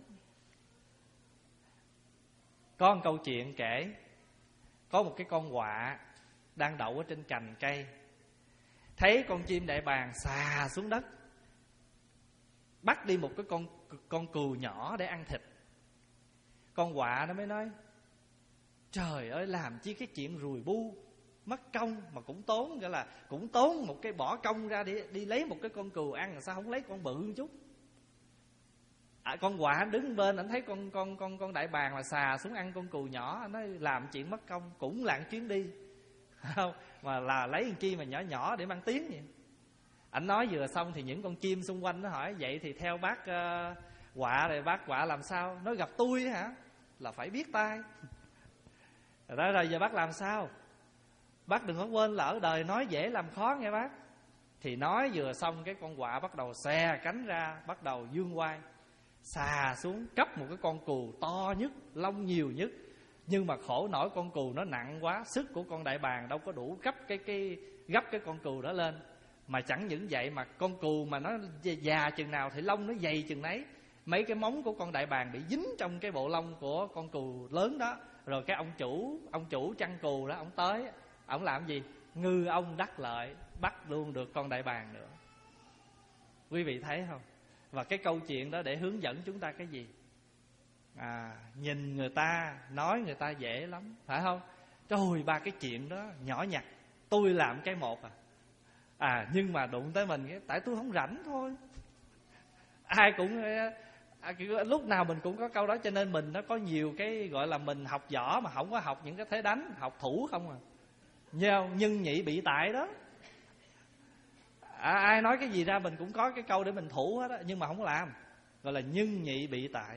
Có một câu chuyện kể, có một cái con quạ đang đậu ở trên cành cây, thấy con chim đại bàng xà xuống đất, bắt đi một cái con con cừu nhỏ để ăn thịt. Con quạ nó mới nói: trời ơi, làm chi cái chuyện rùi bu, mất công mà cũng tốn, gọi là cũng tốn một cái bỏ công ra để đi lấy một cái con cừu ăn, sao không lấy con bự một chút? À, con quạ đứng bên, anh thấy con con con con đại bàng là xà xuống ăn con cừu nhỏ, anh nói làm chuyện mất công, cũng là chuyến đi, không mà là lấy làm chi mà nhỏ nhỏ để mang tiếng vậy. Ảnh nói vừa xong thì những con chim xung quanh nó hỏi: vậy thì theo bác uh, Quạ rồi bác Quạ làm sao? Nói gặp tôi hả? Là phải biết tay. Đó rồi giờ bác làm sao? Bác đừng có quên là ở đời nói dễ làm khó nghe bác. Thì nói vừa xong cái con quạ bắt đầu xòe cánh ra, bắt đầu vươn vai, xà xuống cấp một cái con cừu to nhất, lông nhiều nhất. Nhưng mà khổ nổi con cừu nó nặng quá, sức của con đại bàng đâu có đủ gấp cái cái gấp cái con cừu đó lên. Mà chẳng những vậy mà con cừu mà nó già chừng nào thì lông nó dày chừng nấy. Mấy cái móng của con đại bàng bị dính trong cái bộ lông của con cừu lớn đó. Rồi cái ông chủ ông chủ chăn cừu đó, ông tới, ông làm gì? Ngư ông đắc lợi, bắt luôn được con đại bàng nữa. Quý vị thấy không? Và cái câu chuyện đó để hướng dẫn chúng ta cái gì? À, nhìn người ta, nói người ta dễ lắm, phải không? Trời, ba cái chuyện đó nhỏ nhặt, tôi làm cái một à. À, nhưng mà đụng tới mình, tại tôi không rảnh thôi. Ai cũng à, lúc nào mình cũng có câu đó. Cho nên mình nó có nhiều cái gọi là mình học võ mà không có học những cái thế đánh, học thủ không à. Nhau nhân nhị bị tại đó. À, ai nói cái gì ra mình cũng có cái câu để mình thủ hết á, nhưng mà không làm, gọi là nhân nhị bị tại.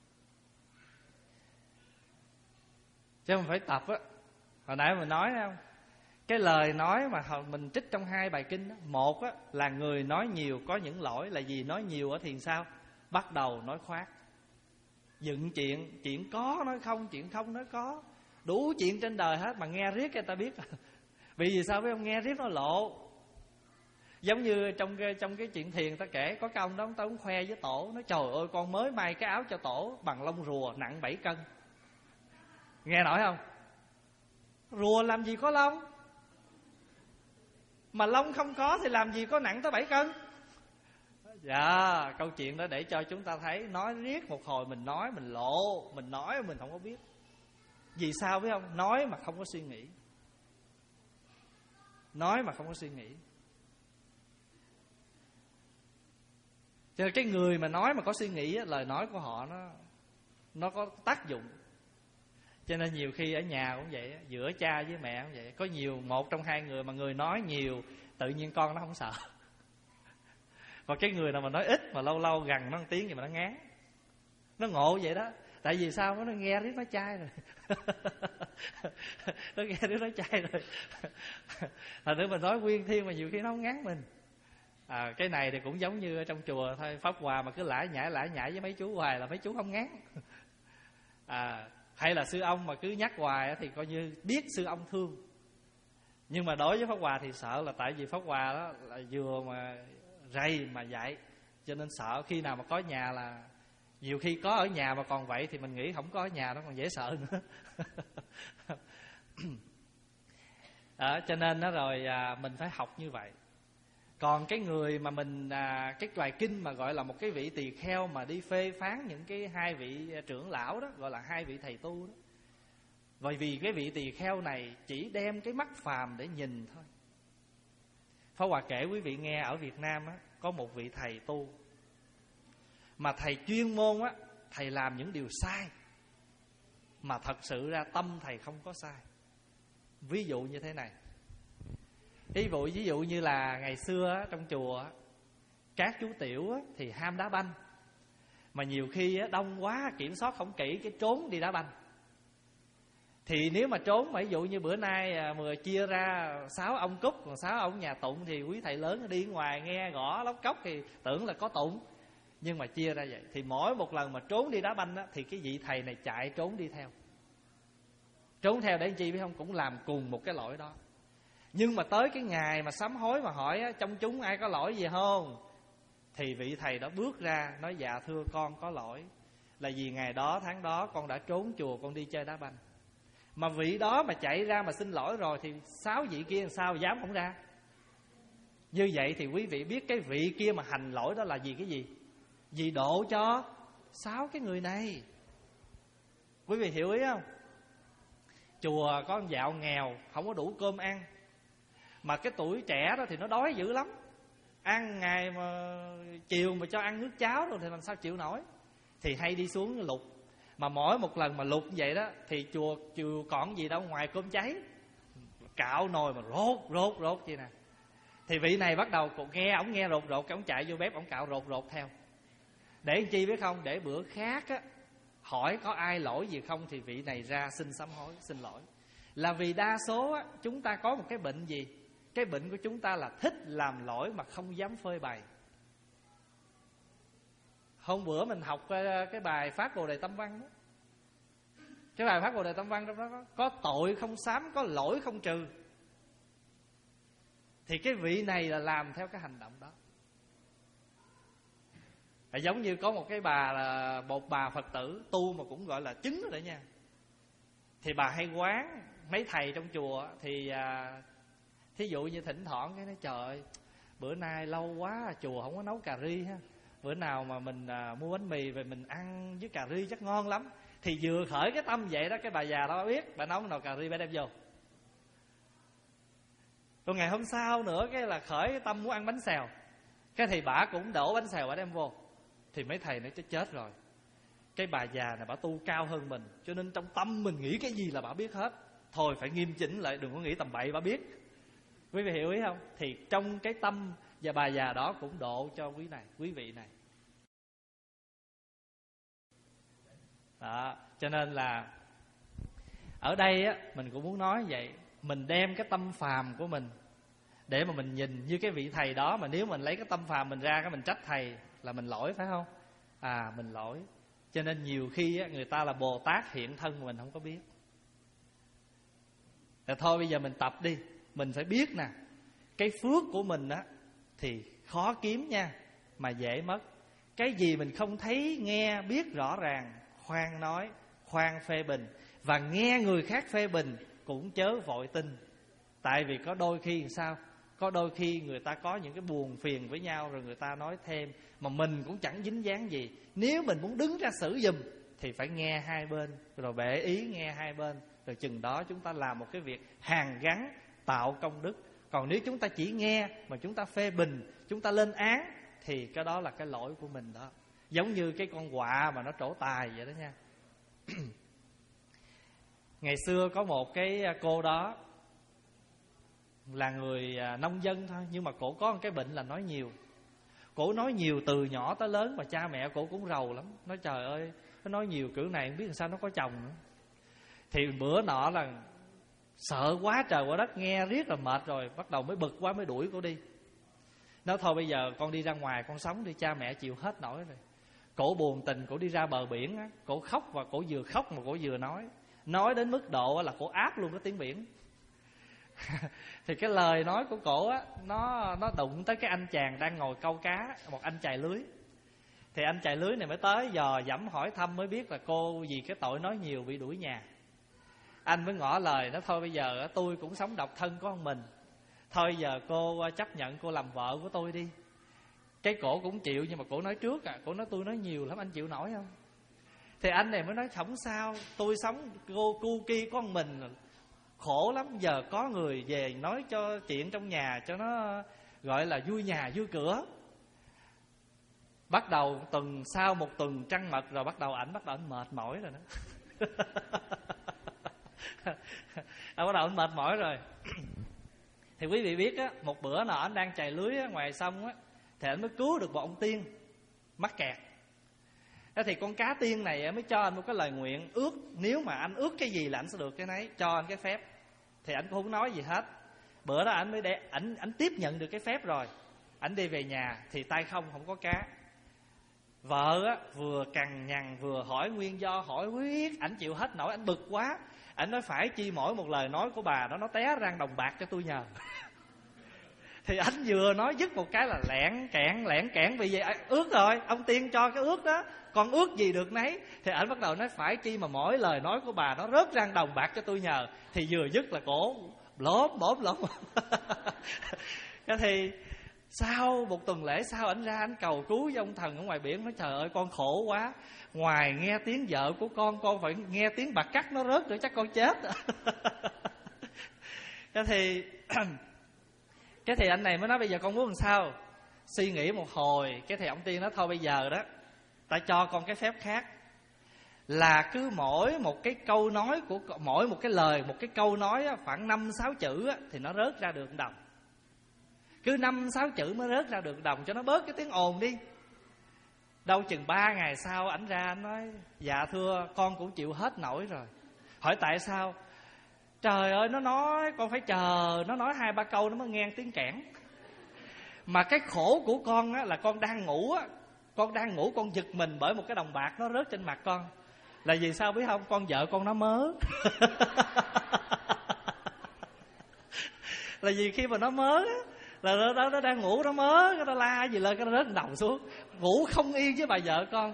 Chứ mình phải tập á. Hồi nãy mình nói không, cái lời nói mà mình trích trong hai bài kinh đó, một á là người nói nhiều có những lỗi là gì? Nói nhiều ở thì sao? Bắt đầu nói khoác, dựng chuyện, chuyện có nói không, chuyện không nói có, đủ chuyện trên đời hết mà nghe riết người ta biết. Vì vì sao biết không? Nghe riết nó lộ. Giống như trong cái, trong cái chuyện thiền ta kể, có cái ông đó ông ta cũng khoe với tổ, nói trời ơi con mới may cái áo cho tổ bằng lông rùa nặng bảy cân. Nghe nổi không? Rùa làm gì có lông, mà lông không có thì làm gì có nặng tới bảy cân. Dạ, câu chuyện đó để cho chúng ta thấy, nói riết một hồi mình nói mình lộ, mình nói mình không có biết. Vì sao biết không? Nói mà không có suy nghĩ. Nói mà không có suy nghĩ. Cho nên cái người mà nói mà có suy nghĩ, lời nói của họ nó nó có tác dụng. Cho nên nhiều khi ở nhà cũng vậy, giữa cha với mẹ cũng vậy. Có nhiều, một trong hai người mà người nói nhiều, tự nhiên con nó không sợ. Và cái người nào mà nói ít mà lâu lâu gần nó một tiếng gì mà nó ngán. Nó ngộ vậy đó. Tại vì sao? Nó nghe riết nó chai rồi. Nó nghe riết nó chai rồi. Thành nữa mình nói quyên thiên mà nhiều khi nó không ngán mình. À, cái này thì cũng giống như ở trong chùa thôi. Pháp Hòa mà cứ lải nhải lải nhải với mấy chú hoài là mấy chú không ngán. À, hay là sư ông mà cứ nhắc hoài thì coi như biết sư ông thương. Nhưng mà đối với Pháp Hòa thì sợ là tại vì Pháp Hòa đó là vừa mà rầy mà dạy, cho nên sợ khi nào mà có nhà là nhiều khi có ở nhà mà còn vậy thì mình nghĩ không có ở nhà nó còn dễ sợ nữa. Đó, cho nên đó rồi à, mình phải học như vậy. Còn cái người mà mình à, cái bài kinh mà gọi là một cái vị tỳ kheo mà đi phê phán những cái hai vị trưởng lão đó, gọi là hai vị thầy tu đó. Bởi vì cái vị tỳ kheo này chỉ đem cái mắt phàm để nhìn thôi. Pháp Hòa kể quý vị nghe, ở Việt Nam á, có một vị thầy tu mà thầy chuyên môn á, thầy làm những điều sai mà thật sự ra tâm thầy không có sai. Ví dụ như thế này. Ví dụ, ví dụ như là ngày xưa á, trong chùa á, các chú tiểu á, thì ham đá banh. Mà nhiều khi á, đông quá kiểm soát không kỹ cái trốn đi đá banh. Thì nếu mà trốn, ví dụ như bữa nay mà chia ra sáu ông cúc, còn sáu ông nhà tụng, thì quý thầy lớn đi ngoài nghe gõ lóc cốc thì tưởng là có tụng. Nhưng mà chia ra vậy, thì mỗi một lần mà trốn đi đá banh á, thì cái vị thầy này chạy trốn đi theo. Trốn theo để chi biết không? Cũng làm cùng một cái lỗi đó. Nhưng mà tới cái ngày mà sám hối mà hỏi á, trong chúng ai có lỗi gì không, thì vị thầy đó bước ra nói dạ thưa con có lỗi, là vì ngày đó tháng đó con đã trốn chùa con đi chơi đá banh. Mà vị đó mà chạy ra mà xin lỗi rồi thì sáu vị kia làm sao dám không ra. Như vậy thì quý vị biết cái vị kia mà hành lỗi đó là vì cái gì? Vì độ cho sáu cái người này. Quý vị hiểu ý không? Chùa có con dạo nghèo, không có đủ cơm ăn, mà cái tuổi trẻ đó thì nó đói dữ lắm. Ăn ngày mà chiều mà cho ăn nước cháo rồi thì làm sao chịu nổi. Thì hay đi xuống lục. Mà mỗi một lần mà lục như vậy đó thì chùa chùa còn gì đâu ngoài cơm cháy, cạo nồi mà rốt rốt rốt vậy nè. Thì vị này bắt đầu cụ nghe, ổng nghe rột rột, cái ổng chạy vô bếp, ổng cạo rột rột theo. Để làm chi biết không? Để bữa khác á, hỏi có ai lỗi gì không thì vị này ra xin sám hối, xin lỗi. Là vì đa số á, chúng ta có một cái bệnh gì? Cái bệnh của chúng ta là thích làm lỗi mà không dám phơi bày. Hôm bữa mình học cái bài Phát Bồ Đề Tâm Văn đó. Cái bài Phát Bồ Đề Tâm Văn trong đó có, có tội không sám, có lỗi không trừ. Thì cái vị này là làm theo cái hành động đó. Là giống như có một cái bà là một bà Phật tử tu mà cũng gọi là chứng rồi đấy nha. Thì bà hay quán mấy thầy trong chùa thì à, thí dụ như thỉnh thoảng cái nói trời ơi, bữa nay lâu quá chùa không có nấu cà ri ha, bữa nào mà mình à, mua bánh mì về mình ăn với cà ri chắc ngon lắm. Thì vừa khởi cái tâm vậy đó, cái bà già đó biết, bà nấu nồi cà ri bà đem vô. Rồi ngày hôm sau nữa cái là khởi cái tâm muốn ăn bánh xèo, cái thì bà cũng đổ bánh xèo bà đem vô. Thì mấy thầy nói chết chết rồi, cái bà già này bà tu cao hơn mình, cho nên trong tâm mình nghĩ cái gì là bà biết hết. Thôi phải nghiêm chỉnh lại, đừng có nghĩ tầm bậy bà biết. Quý vị hiểu ý không? Thì trong cái tâm và bà già đó cũng độ cho quý này, quý vị này. Đó, cho nên là ở đây á, mình cũng muốn nói vậy. Mình đem cái tâm phàm của mình để mà mình nhìn như cái vị thầy đó. Mà nếu mình lấy cái tâm phàm mình ra, cái mình trách thầy là mình lỗi, phải không? À, mình lỗi. Cho nên nhiều khi á, người ta là Bồ Tát hiện thân mà mình không có biết. Thì thôi bây giờ mình tập đi. Mình phải biết nè, cái phước của mình á thì khó kiếm nha, mà dễ mất. Cái gì mình không thấy, nghe, biết rõ ràng, khoan nói, khoan phê bình. Và nghe người khác phê bình cũng chớ vội tin. Tại vì có đôi khi làm sao? Có đôi khi người ta có những cái buồn phiền với nhau, rồi người ta nói thêm, mà mình cũng chẳng dính dáng gì. Nếu mình muốn đứng ra xử giùm thì phải nghe hai bên, rồi bể ý nghe hai bên. Rồi chừng đó chúng ta làm một cái việc hàn gắn, tạo công đức. Còn nếu chúng ta chỉ nghe mà chúng ta phê bình, chúng ta lên án, thì cái đó là cái lỗi của mình đó. Giống như cái con quạ mà nó trổ tài vậy đó nha. Ngày xưa có một cái cô đó là người nông dân thôi, nhưng mà cổ có một cái bệnh là nói nhiều. Cổ nói nhiều từ nhỏ tới lớn, mà cha mẹ cổ cũng rầu lắm. Nói trời ơi, nó nói nhiều kiểu này không biết làm sao nó có chồng nữa. Thì bữa nọ là sợ quá trời quá đất, nghe riết là mệt rồi, bắt đầu mới bực quá mới đuổi cổ đi. Nói thôi bây giờ con đi ra ngoài con sống đi, cha mẹ chịu hết nổi rồi. Cổ buồn tình, cổ đi ra bờ biển á, cổ khóc, và cổ vừa khóc mà cổ vừa nói. Nói đến mức độ là cổ áp luôn cái tiếng biển. Thì cái lời nói của cổ á, nó nó đụng tới cái anh chàng đang ngồi câu cá, một anh chài lưới. Thì anh chài lưới này mới tới dò dẫm hỏi thăm, mới biết là cô vì cái tội nói nhiều bị đuổi nhà. Anh mới ngỏ lời nói thôi bây giờ tôi cũng sống độc thân của ông mình, thôi giờ cô chấp nhận cô làm vợ của tôi đi. Cái cổ cũng chịu, nhưng mà cổ nói trước à, cổ nói tôi nói nhiều lắm, anh chịu nổi không? Thì anh này mới nói không sao, tôi sống cô cu ki của ông mình khổ lắm, giờ có người về nói cho chuyện trong nhà cho nó gọi là vui nhà vui cửa. Bắt đầu tuần sau một tuần trăng mật rồi, bắt đầu ảnh bắt đầu ảnh mệt mỏi rồi đó. à, bắt đầu ảnh mệt mỏi rồi. Thì quý vị biết á, một bữa nọ anh đang chài lưới á, ngoài sông á, thì anh mới cứu được một ông tiên mắc kẹt. Thế thì con cá tiên này mới cho anh một cái lời nguyện ước, nếu mà anh ước cái gì là anh sẽ được cái nấy, cho anh cái phép. Thì anh cũng không nói gì hết. Bữa đó anh mới để anh anh tiếp nhận được cái phép rồi, anh đi về nhà thì tay không, không có cá. Vợ á, vừa cằn nhằn vừa hỏi nguyên do, hỏi quyết, ảnh chịu hết nổi, ảnh bực quá. Ảnh nói phải chi mỗi một lời nói của bà đó nó té răng đồng bạc cho tôi nhờ. Thì anh vừa nói dứt một cái là lẹn kẹn lẹn kẹn vì vậy ước rồi, ông tiên cho cái ước đó, còn ước gì được nấy. Thì ảnh bắt đầu nói phải chi mà mỗi lời nói của bà nó rớt răng đồng bạc cho tôi nhờ. Thì vừa dứt là cổ lốm bốm lốm. Thì sau một tuần lễ sau, ảnh ra ảnh cầu cứu với ông thần ở ngoài biển, nói trời ơi con khổ quá, ngoài nghe tiếng vợ của con, con phải nghe tiếng bạc cắt nó rớt nữa chắc con chết. Cái thì cái thì anh này mới nói bây giờ con muốn làm sao? Suy nghĩ một hồi, cái thì ông tiên nói thôi bây giờ đó, ta cho con cái phép khác, là cứ mỗi một cái câu nói của mỗi một cái lời, một cái câu nói á, khoảng năm sáu chữ á, thì nó rớt ra được một đồng. Cứ năm sáu chữ mới rớt ra được đồng, cho nó bớt cái tiếng ồn đi. Đâu chừng ba ngày sau ảnh ra anh nói: dạ thưa, con cũng chịu hết nổi rồi. Hỏi tại sao? Trời ơi, nó nói con phải chờ nó nói hai ba câu nó mới nghe tiếng kẽn. Mà cái khổ của con á, là con đang ngủ á, con đang ngủ con giật mình bởi một cái đồng bạc nó rớt trên mặt con. Là vì sao biết không? Con vợ con nó mớ. Là vì khi mà nó mớ á, là nó, nó, nó đang ngủ nó mớ, nó la gì lên cái nó rớt đầu xuống. Ngủ không yên với bà vợ con.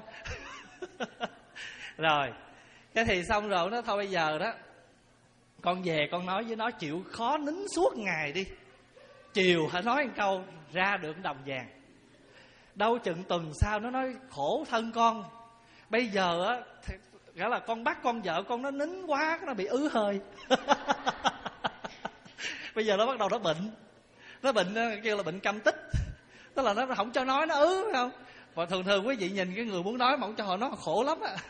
Rồi cái thì xong rồi nó thôi bây giờ đó, con về con nói với nó chịu khó nín suốt ngày đi, chiều hãy nói một câu ra được đồng vàng. Đâu chừng tuần sau nó nói khổ thân con, bây giờ á nghĩa là con bắt con vợ con nó nín quá, nó bị ứ hơi. Bây giờ nó bắt đầu nó bệnh, nó bệnh kêu là bệnh câm tích, tức là nó không cho nói, nó ứ, phải không? Và thường thường quý vị nhìn cái người muốn nói mà không cho họ nói khổ lắm á.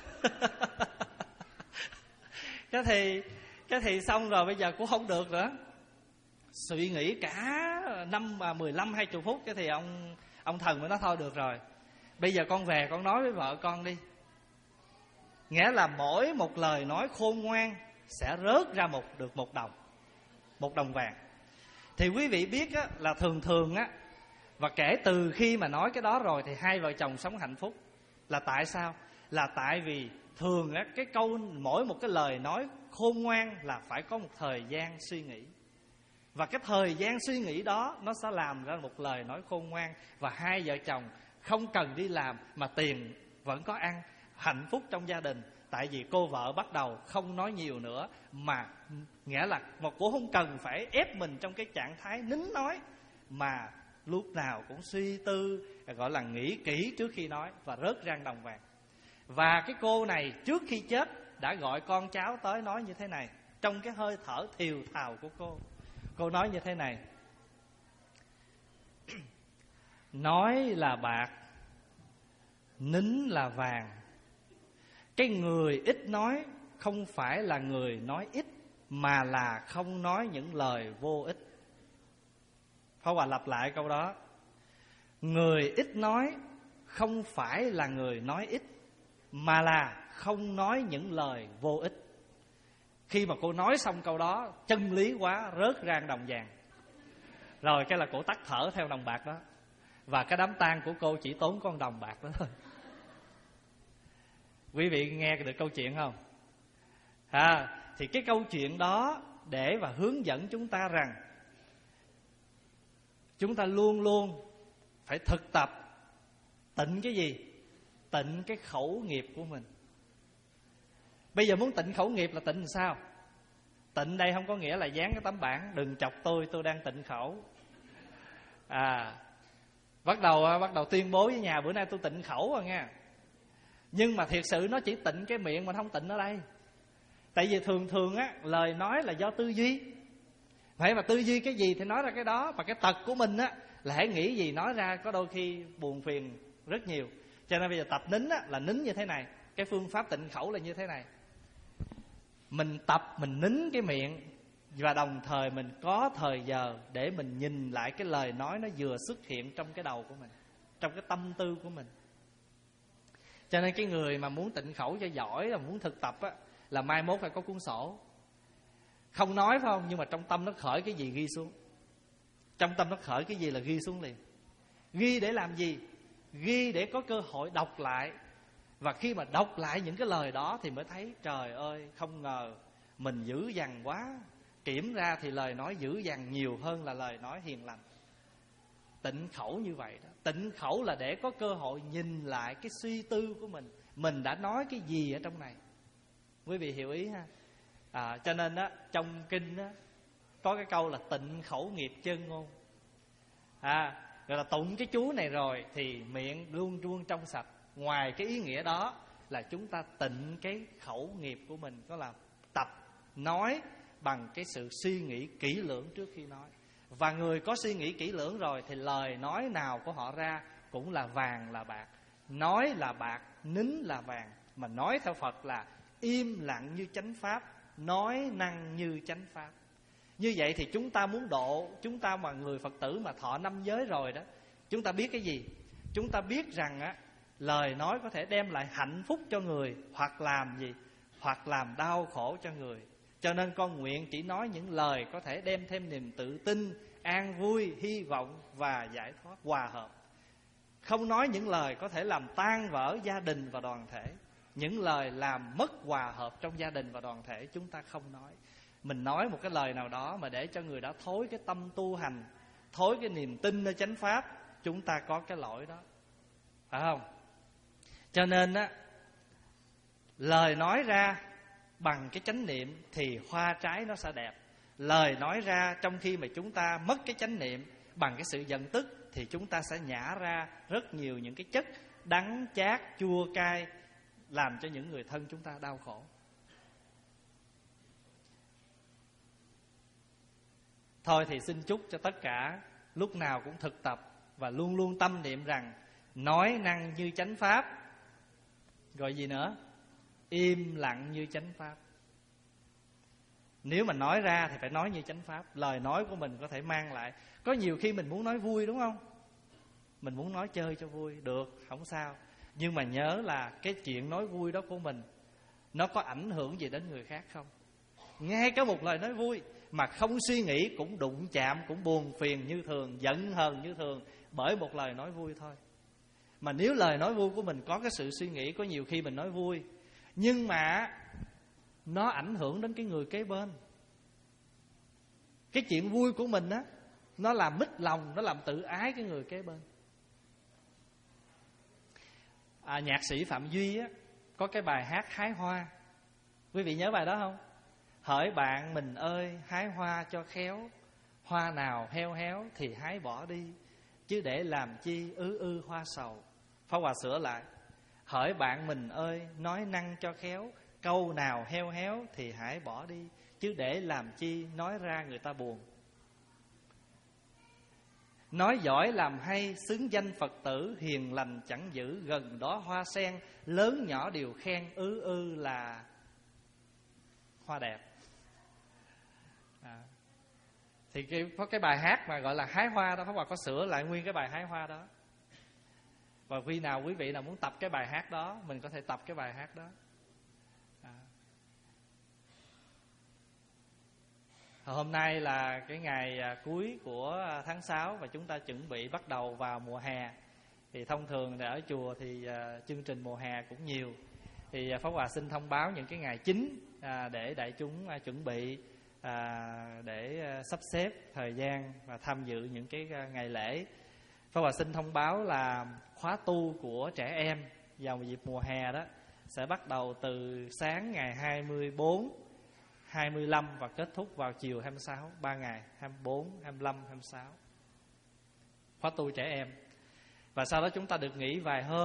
Cái thì cái thì xong rồi bây giờ cũng không được nữa. Suy nghĩ cả năm mà mười lăm hai chục phút, cái thì ông ông thần mới nói thôi được rồi, bây giờ con về con nói với vợ con đi. Nghĩa là mỗi một lời nói khôn ngoan sẽ rớt ra một được một đồng, một đồng vàng. Thì quý vị biết á, là thường thường á, và kể từ khi mà nói cái đó rồi thì hai vợ chồng sống hạnh phúc. Là tại sao? Là tại vì thường á, cái câu mỗi một cái lời nói khôn ngoan là phải có một thời gian suy nghĩ. Và cái thời gian suy nghĩ đó nó sẽ làm ra một lời nói khôn ngoan. Và hai vợ chồng không cần đi làm mà tiền vẫn có ăn, hạnh phúc trong gia đình. Tại vì cô vợ bắt đầu không nói nhiều nữa, mà nghĩa là một cô không cần phải ép mình trong cái trạng thái nín nói, mà lúc nào cũng suy tư, gọi là nghĩ kỹ trước khi nói, và rớt ra đồng vàng. Và cái cô này trước khi chết đã gọi con cháu tới nói như thế này, trong cái hơi thở thiều thào của cô. Cô nói như thế này: nói là bạc, nín là vàng. Cái người ít nói không phải là người nói ít, mà là không nói những lời vô ích. Pháp Hòa lặp lại câu đó. Người ít nói không phải là người nói ít, mà là không nói những lời vô ích. Khi mà cô nói xong câu đó, chân lý quá, rớt ra đồng vàng. Rồi cái là cô tắt thở theo đồng bạc đó. Và cái đám tang của cô chỉ tốn con đồng bạc đó thôi. Quý vị nghe được câu chuyện không? À, thì cái câu chuyện đó để và hướng dẫn chúng ta rằng chúng ta luôn luôn phải thực tập tịnh cái gì? Tịnh cái khẩu nghiệp của mình. Bây giờ muốn tịnh khẩu nghiệp là tịnh làm sao? Tịnh đây không có nghĩa là dán cái tấm bảng đừng chọc tôi, tôi đang tịnh khẩu. À, bắt đầu bắt đầu tuyên bố với nhà bữa nay tôi tịnh khẩu rồi nha. Nhưng mà thiệt sự nó chỉ tịnh cái miệng mà không tịnh ở đây. Tại vì thường thường á, lời nói là do tư duy. Phải mà tư duy cái gì thì nói ra cái đó. Và cái tật của mình á, là hãy nghĩ gì nói ra có đôi khi buồn phiền rất nhiều. Cho nên bây giờ tập nín á, là nín như thế này. Cái phương pháp tịnh khẩu là như thế này. Mình tập, mình nín cái miệng, và đồng thời mình có thời giờ để mình nhìn lại cái lời nói nó vừa xuất hiện trong cái đầu của mình, trong cái tâm tư của mình. Cho nên cái người mà muốn tịnh khẩu cho giỏi, là muốn thực tập á, là mai mốt phải có cuốn sổ. Không nói phải không? Nhưng mà trong tâm nó khởi cái gì ghi xuống. Trong tâm nó khởi cái gì là ghi xuống liền. Ghi để làm gì? Ghi để có cơ hội đọc lại. Và khi mà đọc lại những cái lời đó thì mới thấy trời ơi, không ngờ mình dữ dằn quá. Kiểm ra thì lời nói dữ dằn nhiều hơn là lời nói hiền lành. Tịnh khẩu như vậy đó. Tịnh khẩu là để có cơ hội nhìn lại cái suy tư của mình. Mình đã nói cái gì ở trong này. Quý vị hiểu ý ha? À, cho nên đó, trong kinh đó, có cái câu là tịnh khẩu nghiệp chân ngôn. À, rồi là tụng cái chú này rồi thì miệng luôn luôn trong sạch. Ngoài cái ý nghĩa đó là chúng ta tịnh cái khẩu nghiệp của mình, có là tập nói bằng cái sự suy nghĩ kỹ lưỡng trước khi nói. Và người có suy nghĩ kỹ lưỡng rồi thì lời nói nào của họ ra cũng là vàng là bạc. Nói là bạc, nín là vàng. Mà nói theo Phật là im lặng như chánh pháp, nói năng như chánh pháp. Như vậy thì chúng ta muốn độ, chúng ta mà người Phật tử mà thọ năm giới rồi đó, chúng ta biết cái gì? Chúng ta biết rằng á, lời nói có thể đem lại hạnh phúc cho người, hoặc làm gì? Hoặc làm đau khổ cho người. Cho nên con nguyện chỉ nói những lời có thể đem thêm niềm tự tin, an vui, hy vọng và giải thoát, hòa hợp. Không nói những lời có thể làm tan vỡ gia đình và đoàn thể. Những lời làm mất hòa hợp trong gia đình và đoàn thể chúng ta không nói. Mình nói một cái lời nào đó mà để cho người đã thối cái tâm tu hành, thối cái niềm tin nơi chánh pháp, chúng ta có cái lỗi đó, phải không? Cho nên á, lời nói ra bằng cái chánh niệm thì hoa trái nó sẽ đẹp. Lời nói ra trong khi mà chúng ta mất cái chánh niệm bằng cái sự giận tức thì chúng ta sẽ nhả ra rất nhiều những cái chất đắng, chát, chua, cay, làm cho những người thân chúng ta đau khổ. Thôi thì xin chúc cho tất cả lúc nào cũng thực tập và luôn luôn tâm niệm rằng nói năng như chánh pháp, rồi gì nữa? Im lặng như chánh pháp. Nếu mà nói ra thì phải nói như chánh pháp. Lời nói của mình có thể mang lại, có nhiều khi mình muốn nói vui, đúng không? Mình muốn nói chơi cho vui, được, không sao. Nhưng mà nhớ là cái chuyện nói vui đó của mình, nó có ảnh hưởng gì đến người khác không? Ngay cả một lời nói vui mà không suy nghĩ cũng đụng chạm, cũng buồn phiền như thường, giận hờn như thường, bởi một lời nói vui thôi. Mà nếu lời nói vui của mình có cái sự suy nghĩ, có nhiều khi mình nói vui nhưng mà nó ảnh hưởng đến cái người kế bên. Cái chuyện vui của mình á, nó làm mít lòng, nó làm tự ái cái người kế bên. à, Nhạc sĩ Phạm Duy á, có cái bài hát Hái Hoa. Quý vị nhớ bài đó không? Hỡi bạn mình ơi, hái hoa cho khéo, hoa nào heo héo thì hái bỏ đi, chứ để làm chi ư ư hoa sầu. Pháp Hòa sửa lại: hỡi bạn mình ơi, nói năng cho khéo, câu nào heo héo thì hãy bỏ đi, chứ để làm chi nói ra người ta buồn. Nói giỏi làm hay, xứng danh Phật tử, hiền lành chẳng giữ, gần đó hoa sen, lớn nhỏ đều khen, ư ư là hoa đẹp. à. Thì cái, có cái bài hát mà gọi là Hái Hoa đó, Pháp Hòa có sửa lại nguyên cái bài Hái Hoa đó. Và khi nào quý vị nào muốn tập cái bài hát đó, mình có thể tập cái bài hát đó. à. Hôm nay là cái ngày cuối của tháng sáu và chúng ta chuẩn bị bắt đầu vào mùa hè. Thì thông thường ở chùa thì chương trình mùa hè cũng nhiều. Thì Pháp Hòa xin thông báo những cái ngày chính để đại chúng chuẩn bị, để sắp xếp thời gian và tham dự những cái ngày lễ. Pháp Hòa xin thông báo là khóa tu của trẻ em vào dịp mùa hè đó sẽ bắt đầu từ sáng ngày hai mươi tư, hai mươi lăm và kết thúc vào chiều hai mươi sáu, ba ngày, hai mươi tư, hai mươi lăm, hai mươi sáu. Khóa tu trẻ em. Và sau đó chúng ta được nghỉ vài hôm.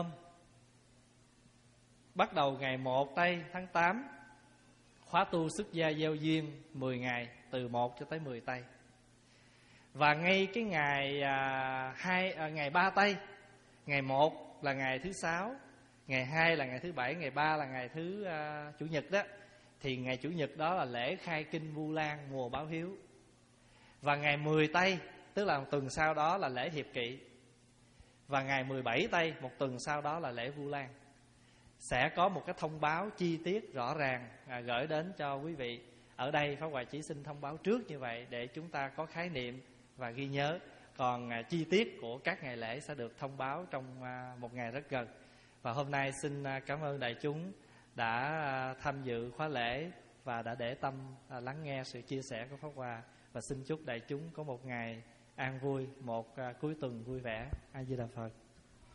Bắt đầu ngày một tây tháng tám, khóa tu xuất gia gieo duyên mười ngày, từ một cho tới mười tây. Và ngay cái ngày à, hai à, ngày ba tây, ngày một là ngày thứ sáu, ngày hai là ngày thứ bảy, ngày ba là ngày thứ à, chủ nhật đó. Thì ngày chủ nhật đó là lễ khai kinh Vu Lan mùa báo hiếu. Và ngày mười tây, tức là một tuần sau đó là lễ hiệp kỵ. Và ngày mười bảy tây, một tuần sau đó là lễ Vu Lan. Sẽ có một cái thông báo chi tiết rõ ràng à, gửi đến cho quý vị. Ở đây Pháp Hòa chỉ xin thông báo trước như vậy để chúng ta có khái niệm và ghi nhớ. Còn à, chi tiết của các ngày lễ sẽ được thông báo trong à, một ngày rất gần. Và hôm nay xin à, cảm ơn đại chúng đã à, tham dự khóa lễ và đã để tâm à, lắng nghe sự chia sẻ của Pháp Hòa. Và xin chúc đại chúng có một ngày an vui, một à, cuối tuần vui vẻ. A Di Đà Phật.